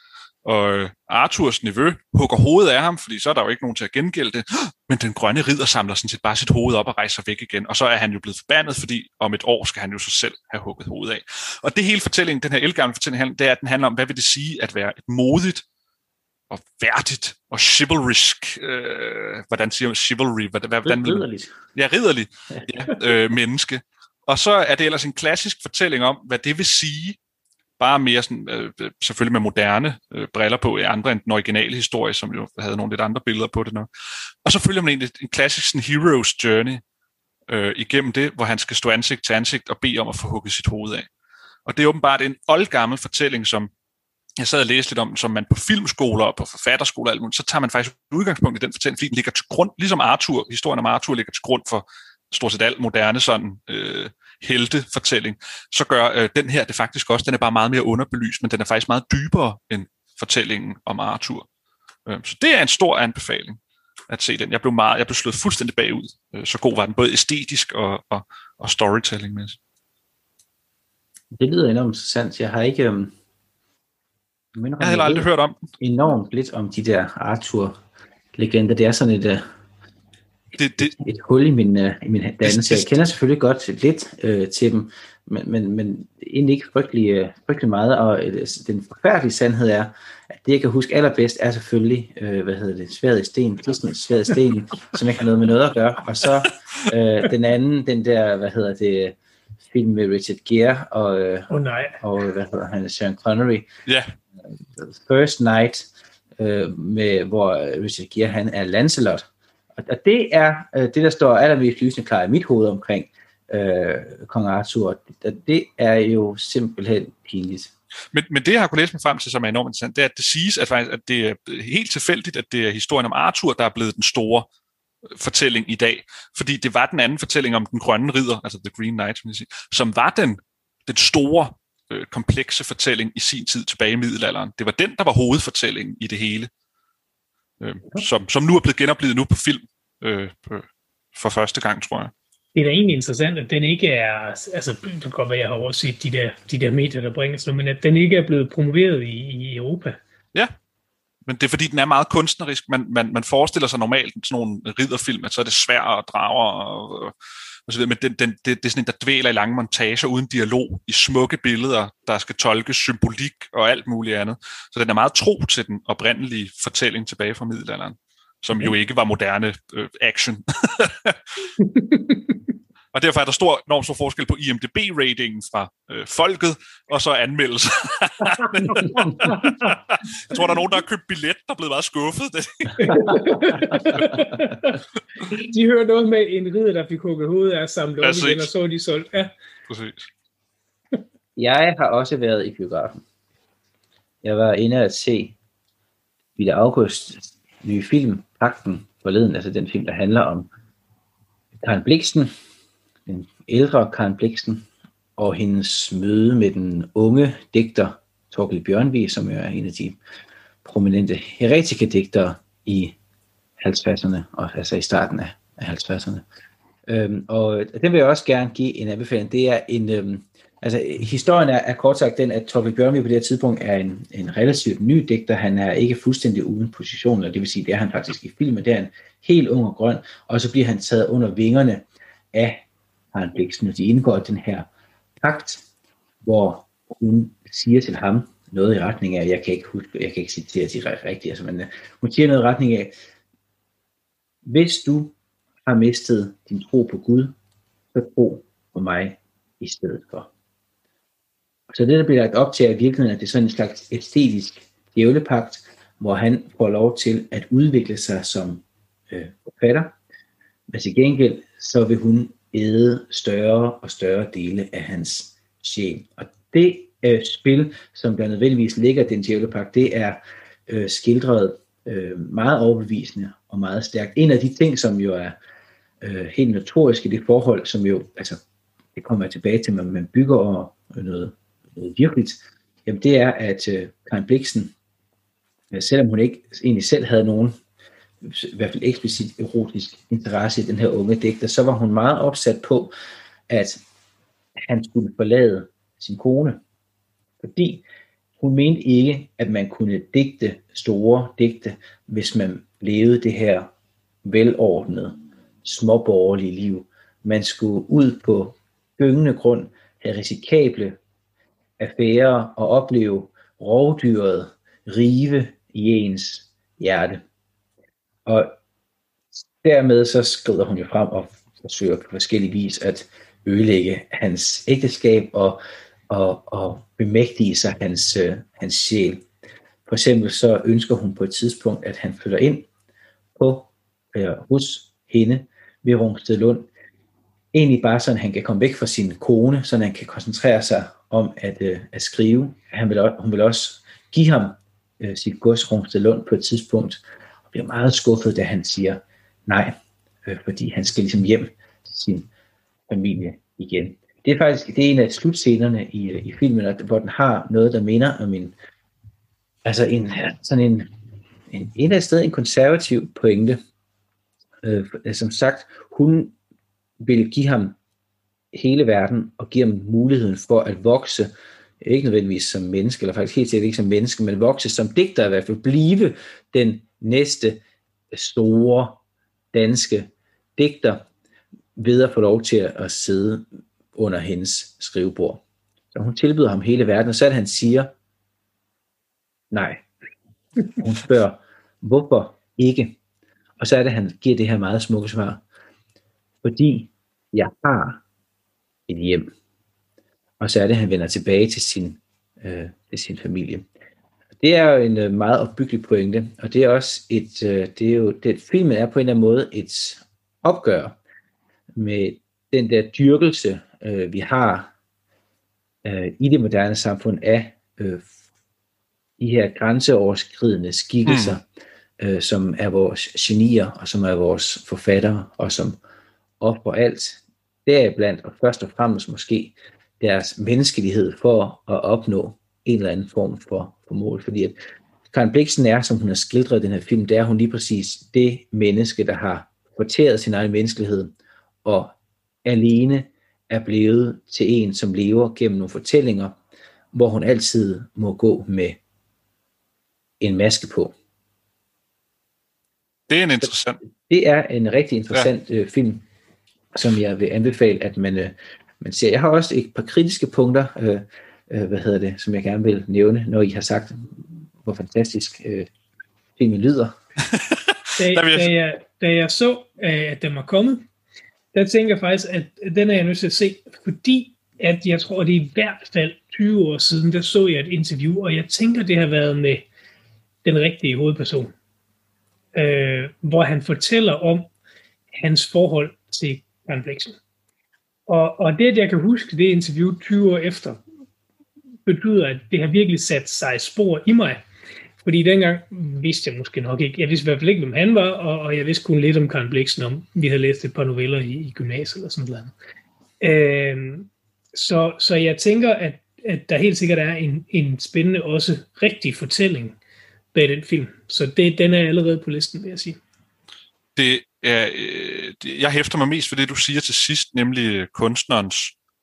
og Arthurs nevø hugger hovedet af ham, fordi så er der jo ikke nogen til at gengælde det, men den grønne ridder samler sådan set bare sit hoved op og rejser væk igen, og så er han jo blevet forbandet, fordi om et år skal han jo så selv have hugget hovedet af. Og det hele fortællingen, den her ældgamle fortælling, det er, at den handler om, hvad vil det sige at være et modigt og værdigt og chivalrisk, øh, hvordan siger man chivalry? Hvad, hvad, hvordan vil man? Ridderligt. Ja, ridderligt ja, øh, menneske. Og så er det ellers en klassisk fortælling om, hvad det vil sige, bare mere sådan, øh, selvfølgelig med moderne øh, briller på, i andre end den originale historie, som jo havde nogle lidt andre billeder på det nok. Og så følger man egentlig en klassisk sådan, hero's journey øh, igennem det, hvor han skal stå ansigt til ansigt og bede om at få hugget sit hoved af. Og det er åbenbart en oldgammel fortælling, som jeg sad og læste lidt om, som man på filmskoler og på forfatterskoler og alt muligt, så tager man faktisk udgangspunkt i den fortælling, fordi den ligger til grund, ligesom Arthur, historien om Arthur ligger til grund for stort set alt moderne sådan øh, heltefortælling, så gør øh, den her det faktisk også, den er bare meget mere underbelyst, men den er faktisk meget dybere end fortællingen om Arthur. Øh, så det er en stor anbefaling at se den. Jeg blev, meget, jeg blev slået fuldstændig bagud. Øh, så god var den, både æstetisk og, og, og storytelling-mæssigt. Det lyder enormt interessant. Jeg har ikke... Um... Jeg, jeg har heller aldrig hørt om den. Enormt lidt om de der Arthur-legender. Det er sådan et... Uh... Det, det... et hul i min, uh, i min dannelse. Jeg kender selvfølgelig godt lidt uh, til dem, men, men, men egentlig ikke frygtelig, uh, frygtelig meget, og uh, den forfærdelige sandhed er, at det jeg kan huske allerbedst er selvfølgelig, uh, hvad hedder det, Sværdet i sten, kristens Sværdet i sten, som ikke har noget med noget at gøre, og så uh, den anden, den der, hvad hedder det, film med Richard Gere, og, uh, oh, nej. og hvad hedder han, Sean Connery, yeah. First Night, uh, med, hvor Richard Gere, han er Lancelot. Og det er øh, det, der står allermest lysende klart i mit hoved omkring øh, Kong Arthur. Det er jo simpelthen pinligt. Men, men det, jeg har kunnet læse mig frem til, som er enormt interessant, det er, at det siges, at, faktisk, at det er helt tilfældigt, at det er historien om Arthur, der er blevet den store fortælling i dag. Fordi det var den anden fortælling om den grønne ridder, altså The Green Knight, som, sige, som var den, den store, øh, komplekse fortælling i sin tid tilbage i middelalderen. Det var den, der var hovedfortællingen i det hele. Øh, som, som nu er blevet genoplevet nu på film øh, for første gang, tror jeg. Det er da egentlig interessant, at den ikke er, altså det kan godt være, jeg har også set de der, de der medier, der bringer sådan, men at den ikke er blevet promoveret i, i Europa. Ja, men det er fordi, den er meget kunstnerisk. Man, man, man forestiller sig normalt sådan nogle ridderfilm, at så er det svært og drager og, og så videre, men den, den, det, det er sådan en, der dvæler i lange montager uden dialog, i smukke billeder, der skal tolkes symbolik og alt muligt andet. Så den er meget tro til den oprindelige fortælling tilbage fra middelalderen, som jo ikke var moderne øh, action. Og derfor er der stor, enormt stor forskel på I M D B-ratingen fra øh, folket, og så anmeldelser. Jeg tror, der er nogen, der har købt billet, der er blevet meget skuffet. De hører noget med en ridder, der fik hugget hovedet af samlet op igen, og så de solgt. Ja. Præcis. Jeg har også været i biografen. Jeg var inde at se Bille Augusts nye film, Pagten, forleden, altså den film, der handler om Karen Blixen, den ældre Karen Blixen, og hendes møde med den unge digter Thorkild Bjørnvig, som er en af de prominente heretikerdigtere i halvtredserne, og altså i starten af halvtredserne. Øhm, og den vil jeg også gerne give en anbefaling. Det er en, øhm, altså historien er, er kort sagt den, at Thorkild Bjørnvig på det her tidspunkt er en, en relativt ny digter. Han er ikke fuldstændig uden position, eller det vil sige, det er han faktisk i filmen. Det er en helt ung og grøn, og så bliver han taget under vingerne af Karen Blixen, og de indgår den her pagt, hvor hun siger til ham noget i retning af, jeg kan ikke huske, jeg kan ikke citere det rigtigt, altså, men hun siger noget i retning af, hvis du har mistet din tro på Gud, så tro på mig i stedet for. Så det, der bliver lagt op til, er i virkeligheden, at det er sådan en slags æstetisk djævlepagt, hvor han får lov til at udvikle sig som øh, forfatter, men til gengæld, så vil hun æde større og større dele af hans sjæl. Og det øh, spil, som der nødvendigvis ligger den djævlepagt, det er øh, skildret øh, meget overbevisende og meget stærkt. En af de ting, som jo er øh, helt notorisk i det forhold, som jo, altså, det kommer jeg tilbage til, at man bygger over noget, noget virkeligt, jamen det er, at øh, Karen Blixen, øh, selvom hun ikke egentlig selv havde nogen, i hvert fald eksplicit erotisk interesse i den her unge digter, så var hun meget opsat på, at han skulle forlade sin kone, fordi hun mente ikke, at man kunne digte store digte, hvis man levede det her velordnede, småborgerlige liv. Man skulle ud på gyngende grund, have risikable affærer og opleve rovdyret rive i ens hjerte. Og dermed så skrider hun jo frem og forsøger på forskellige vis at ødelægge hans ægteskab og, og, og bemægtige sig hans, øh, hans sjæl. For eksempel så ønsker hun på et tidspunkt, at han flytter ind på, øh, hos hende ved Rungstedlund. Egentlig bare sådan, at han kan komme væk fra sin kone, så han kan koncentrere sig om at, øh, at skrive. Han vil, hun vil også give ham øh, sit gods Rungstedlund på et tidspunkt, og bliver meget skuffet, da han siger nej, øh, fordi han skal ligesom hjem til sin familie igen. Det er faktisk det er en af slutscenerne i, i filmen, hvor den har noget, der minder om en, altså en, sådan en, en, en af stedet en konservativ pointe. Øh, som sagt, hun vil give ham hele verden og give ham muligheden for at vokse, ikke nødvendigvis som menneske, eller faktisk helt sikkert ikke som menneske, men vokse som digter i hvert fald, blive den næste store danske digter, ved at få lov til at sidde under hendes skrivebord. Så hun tilbyder ham hele verden, og så er det, han siger nej. Hun spørger, hvorfor ikke? Og så er det, han giver det her meget smukke svar. Fordi jeg har et hjem. Og så er det, han vender tilbage til sin, øh, til sin familie. Det er jo en øh, meget opbyggelig pointe, og det er også et, øh, det er jo, det, filmen er på en eller anden måde et opgør med den der dyrkelse, øh, vi har øh, i det moderne samfund af øh, de her grænseoverskridende skikkelser, mm. øh, som er vores genier, og som er vores forfattere, og som offrer alt, deriblandt, og først og fremmest måske, deres menneskelighed for at opnå en eller anden form for, for mål. Fordi at Karen Blixen er, som hun har skildret i den her film, det er hun lige præcis det menneske, der har fortæret sin egen menneskelighed, og alene er blevet til en, som lever gennem nogle fortællinger, hvor hun altid må gå med en maske på. Det er en interessant. Det er en rigtig interessant ja. øh, film, som jeg vil anbefale, at man, øh, man ser. Jeg har også et par kritiske punkter, øh, øh, hvad hedder det, som jeg gerne vil nævne, når I har sagt, hvor fantastisk øh, filmen lyder. da, da, jeg, da jeg så, at den var kommet, der tænker jeg faktisk, at den er jeg nødt til at se, fordi at jeg tror, at det er i hvert fald tyve år siden, der så jeg et interview, og jeg tænker, det har været med den rigtige hovedperson, øh, hvor han fortæller om hans forhold til Karen Blixen. Og, og det, at jeg kan huske det interview tyve år efter, betyder, at det har virkelig sat sig spor i mig. Fordi dengang vidste jeg måske nok ikke. Jeg vidste i hvert fald ikke, hvem han var, og, og jeg vidste kun lidt om Karen Blixen, om vi havde læst et par noveller i, i gymnasiet eller sådan noget. Øh, så, så jeg tænker, at, at der helt sikkert er en, en spændende, også rigtig fortælling bag den film. Så det, den er allerede på listen, vil jeg sige. Det er, øh, det, jeg hæfter mig mest for det, du siger til sidst, nemlig kunstnerens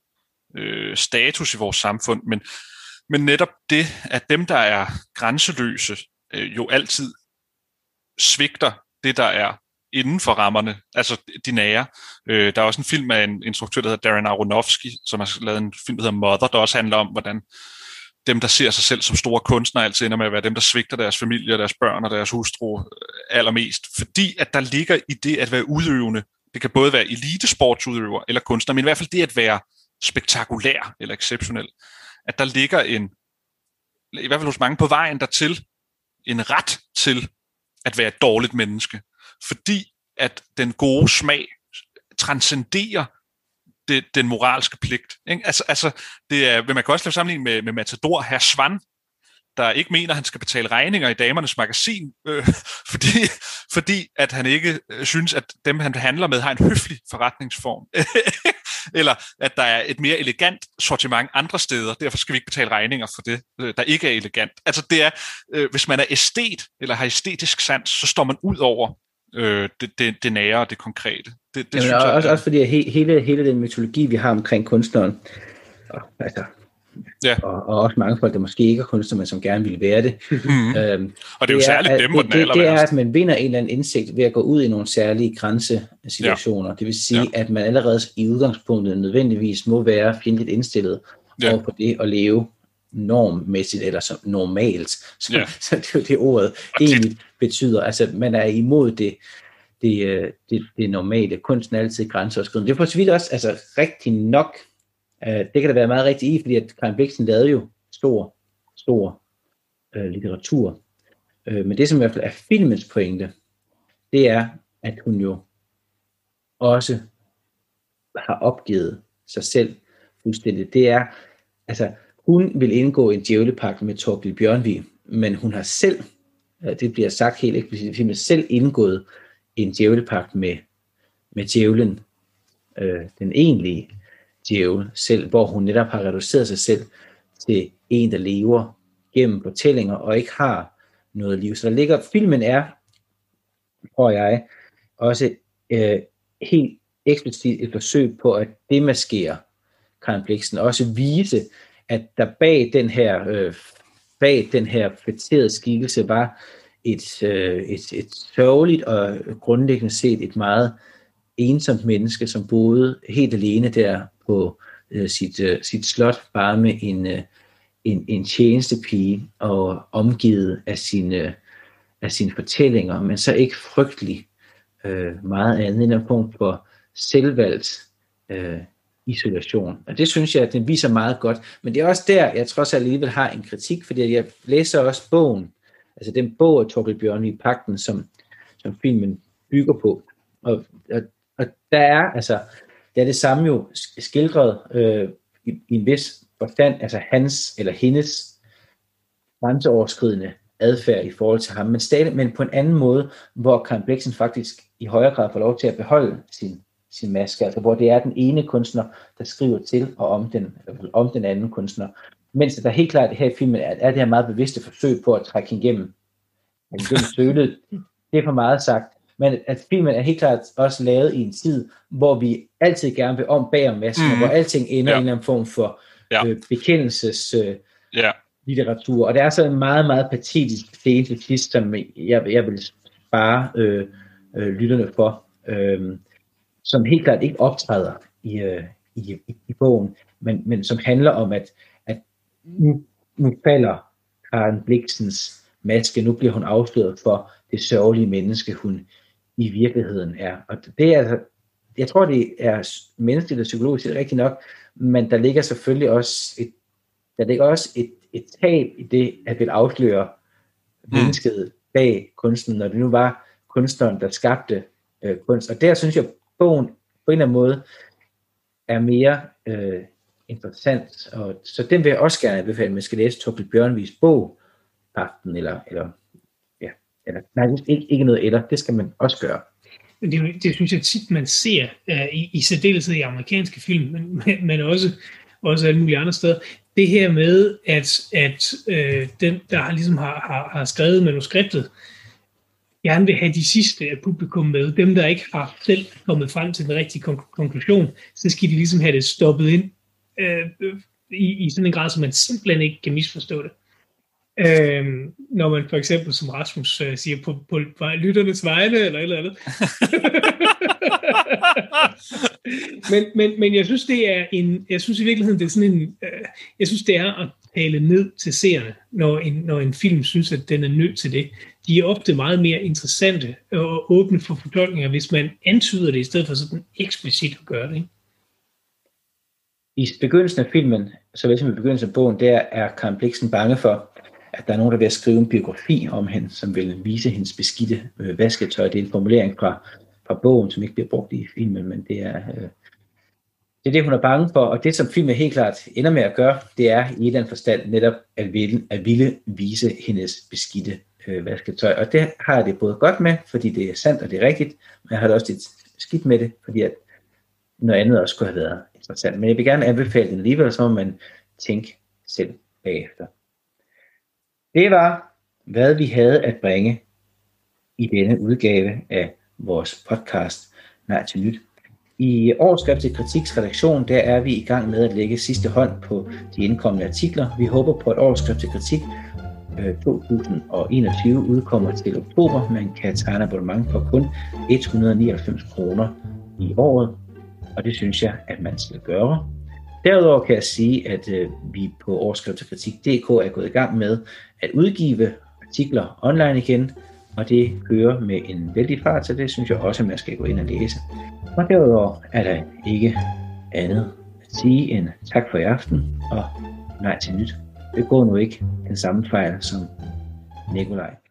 øh, status i vores samfund, men, men netop det, at dem, der er grænseløse, øh, jo altid svigter det, der er inden for rammerne, altså de nære. Øh, der er også en film af en instruktør, der hedder Darren Aronofsky, som har lavet en film, der hedder Mother, der også handler om, hvordan dem, der ser sig selv som store kunstnere, altid ender med at være dem, der svigter deres familie, deres børn og deres hustru allermest. Fordi at der ligger i det at være udøvende, det kan både være elitesportsudøver eller kunstner, men i hvert fald det at være spektakulær eller exceptionel, at der ligger en, i hvert fald hos mange på vejen dertil, en ret til at være et dårligt menneske. Fordi at den gode smag transcenderer det, den moralske pligt. Ikke? Altså, altså, det er, man kan også lave sammenligning med, med Matador, Herr Svan, der ikke mener, at han skal betale regninger i Damernes Magasin, øh, fordi, fordi at han ikke øh, synes, at dem, han handler med, har en høflig forretningsform. Eller at der er et mere elegant sortiment andre steder, derfor skal vi ikke betale regninger for det, øh, der ikke er elegant. Altså det er, øh, hvis man er æstet, eller har æstetisk sans, så står man ud over øh, det, det, det nære og det konkrete. Det, det Jamen, synes jeg, også, også fordi he, hele, hele den mytologi, vi har omkring kunstneren, og, altså Ja. Og, og også mange folk, der måske ikke er kunstnere, men som gerne vil være det. Mm. Øhm, og det er jo særligt at, dem, hvor det, den er det, det er, allerværst. at man vinder en eller anden indsigt ved at gå ud i nogle særlige grænsesituationer. Ja. Det vil sige, ja. at man allerede i udgangspunktet nødvendigvis må være fjendtligt indstillet ja. over på det at leve normmæssigt eller som normalt. Så, ja. så det er jo det ordet egentlig betyder. Altså man er imod det, det, det, det normale. Kunsten er altid grænseoverskridende. Det er for så vidt også altså, rigtig nok. Uh, det kan der være meget rigtigt i, fordi at Karen Blixen lavede jo stor, stor uh, litteratur. Uh, men det som i hvert fald er filmens pointe, det er, at hun jo også har opgivet sig selv fuldstændig. Det er, altså hun vil indgå en djævlepagt med Thorkild Bjørnvig, men hun har selv, det bliver sagt helt eksplicit i filmen, selv indgået en djævlepagt med, med djævlen, øh, den egentlige djævel selv, hvor hun netop har reduceret sig selv til en, der lever gennem fortællinger og ikke har noget liv. Så der ligger, filmen er, tror jeg, også øh, helt eksplicit et forsøg på at demaskere Karen Blixen, også vise, at der bag den her, øh, bag den her fætterede skikkelse var et, øh, et, et sørgeligt og grundlæggende set et meget ensomt menneske, som boede helt alene der på øh, sit, øh, sit slot, bare med en, øh, en, en tjenestepige og omgivet af sine, af sine fortællinger, men så ikke frygtelig øh, meget andet end en punkt for selvvalgt øh, isolation. Og det synes jeg, at den viser meget godt. Men det er også der, jeg trods alt alligevel har en kritik, fordi jeg læser også bogen, altså den bog af Thorkild Bjørnvig, Pagten, som, som filmen bygger på. Og, og, og der er altså, der er det samme jo skildret øh, i, i en vis forstand, altså hans eller hendes grænseoverskridende adfærd i forhold til ham, men stadig, men på en anden måde, hvor Karen Blixen faktisk i højere grad får lov til at beholde sin sin maske, altså hvor det er den ene kunstner, der skriver til og om den, om den anden kunstner. Mens der helt klart her i filmen er, er det her meget bevidste forsøg på at trække hende igennem, igennem sølet. Det er for meget sagt, men at filmen er helt klart også lavet i en tid, hvor vi altid gerne vil om bag om masken, mm. hvor alting ender ja. i en eller anden form for ja. øh, bekendelses øh, ja. litteratur. Og det er så en meget, meget patetisk scene til sidst, som jeg, jeg vil spare øh, øh, lytterne for. Øh, som helt klart ikke optræder i, øh, i, i, i bogen, men, men som handler om, at, at nu, nu falder Karen Blixens maske, nu bliver hun afsløret for det sørgelige menneske, hun i virkeligheden er. Og det er altså, jeg tror, det er menneskeligt og psykologisk rigtigt nok, men der ligger selvfølgelig også et, der ligger også et, et tab i det, at vil afsløre mm. mennesket bag kunsten, når det nu var kunstneren, der skabte øh, kunst. Og der synes jeg, bogen på en eller anden måde er mere øh, interessant, og så den vil jeg også gerne anbefale, at man skal læse Thorkild Bjørnvigs bog, Pagten, eller, eller, ja, eller nej, ikke, ikke noget eller, det skal man også gøre. Det, det synes jeg tit, man ser uh, i, i særdeleshed i amerikanske film, men, men også, også alle mulige andre steder. Det her med, at, at øh, den, der ligesom har, har, har skrevet manuskriptet, gerne vil have de sidste af publikum med. Dem, der ikke har selv kommet frem til den rigtige konk- konklusion, så skal de ligesom have det stoppet ind øh, i, i sådan en grad, så man simpelthen ikke kan misforstå det. Øh, når man for eksempel, som Rasmus øh, siger, på, på, på lytternes vegne, eller et eller andet. men, men, men jeg synes, det er en, jeg synes i virkeligheden, det er sådan en, øh, jeg synes, det er at tale ned til seerne, når en, når en film synes, at den er nødt til det. De er ofte meget mere interessante og åbne for fortolkninger, hvis man antyder det, i stedet for sådan eksplicit at gøre det. Ikke? I begyndelsen af filmen, såvel som i begyndelsen af bogen, der er Karen Blixen bange for, at der er nogen, der vil skrive en biografi om hende, som vil vise hendes beskidte øh, vasketøj. Det er en formulering fra, fra bogen, som ikke bliver brugt i filmen, men det er, øh, det er det, hun er bange for. Og det, som filmen helt klart ender med at gøre, det er i en eller anden forstand netop at ville, at ville vise hendes beskidte øh, vasketøj. Og det har jeg det både godt med, fordi det er sandt og det er rigtigt, men jeg har det også lidt skidt med det, fordi at noget andet også kunne have været interessant. Men jeg vil gerne anbefale den alligevel, så må man tænke selv bagefter. Det var, hvad vi havde at bringe i denne udgave af vores podcast Nej til Nyt. I Overskrift til Kritiks redaktion, der er vi i gang med at lægge sidste hånd på de indkommende artikler. Vi håber på, at Overskrift til Kritik to tusind enogtyve udkommer til oktober. Man kan tegne abonnement for kun et hundrede og nioghalvfems kroner i året, og det synes jeg, at man skal gøre. Derudover kan jeg sige, at øh, vi på Overskrift til Kritik punktum d k er gået i gang med at udgive artikler online igen, og det kører med en vældig fart, så det synes jeg også, at man skal gå ind og læse. Og derudover er der ikke andet at sige end tak for i aften, og nej til nyt. Det går nu ikke den samme fejl som Nikolaj.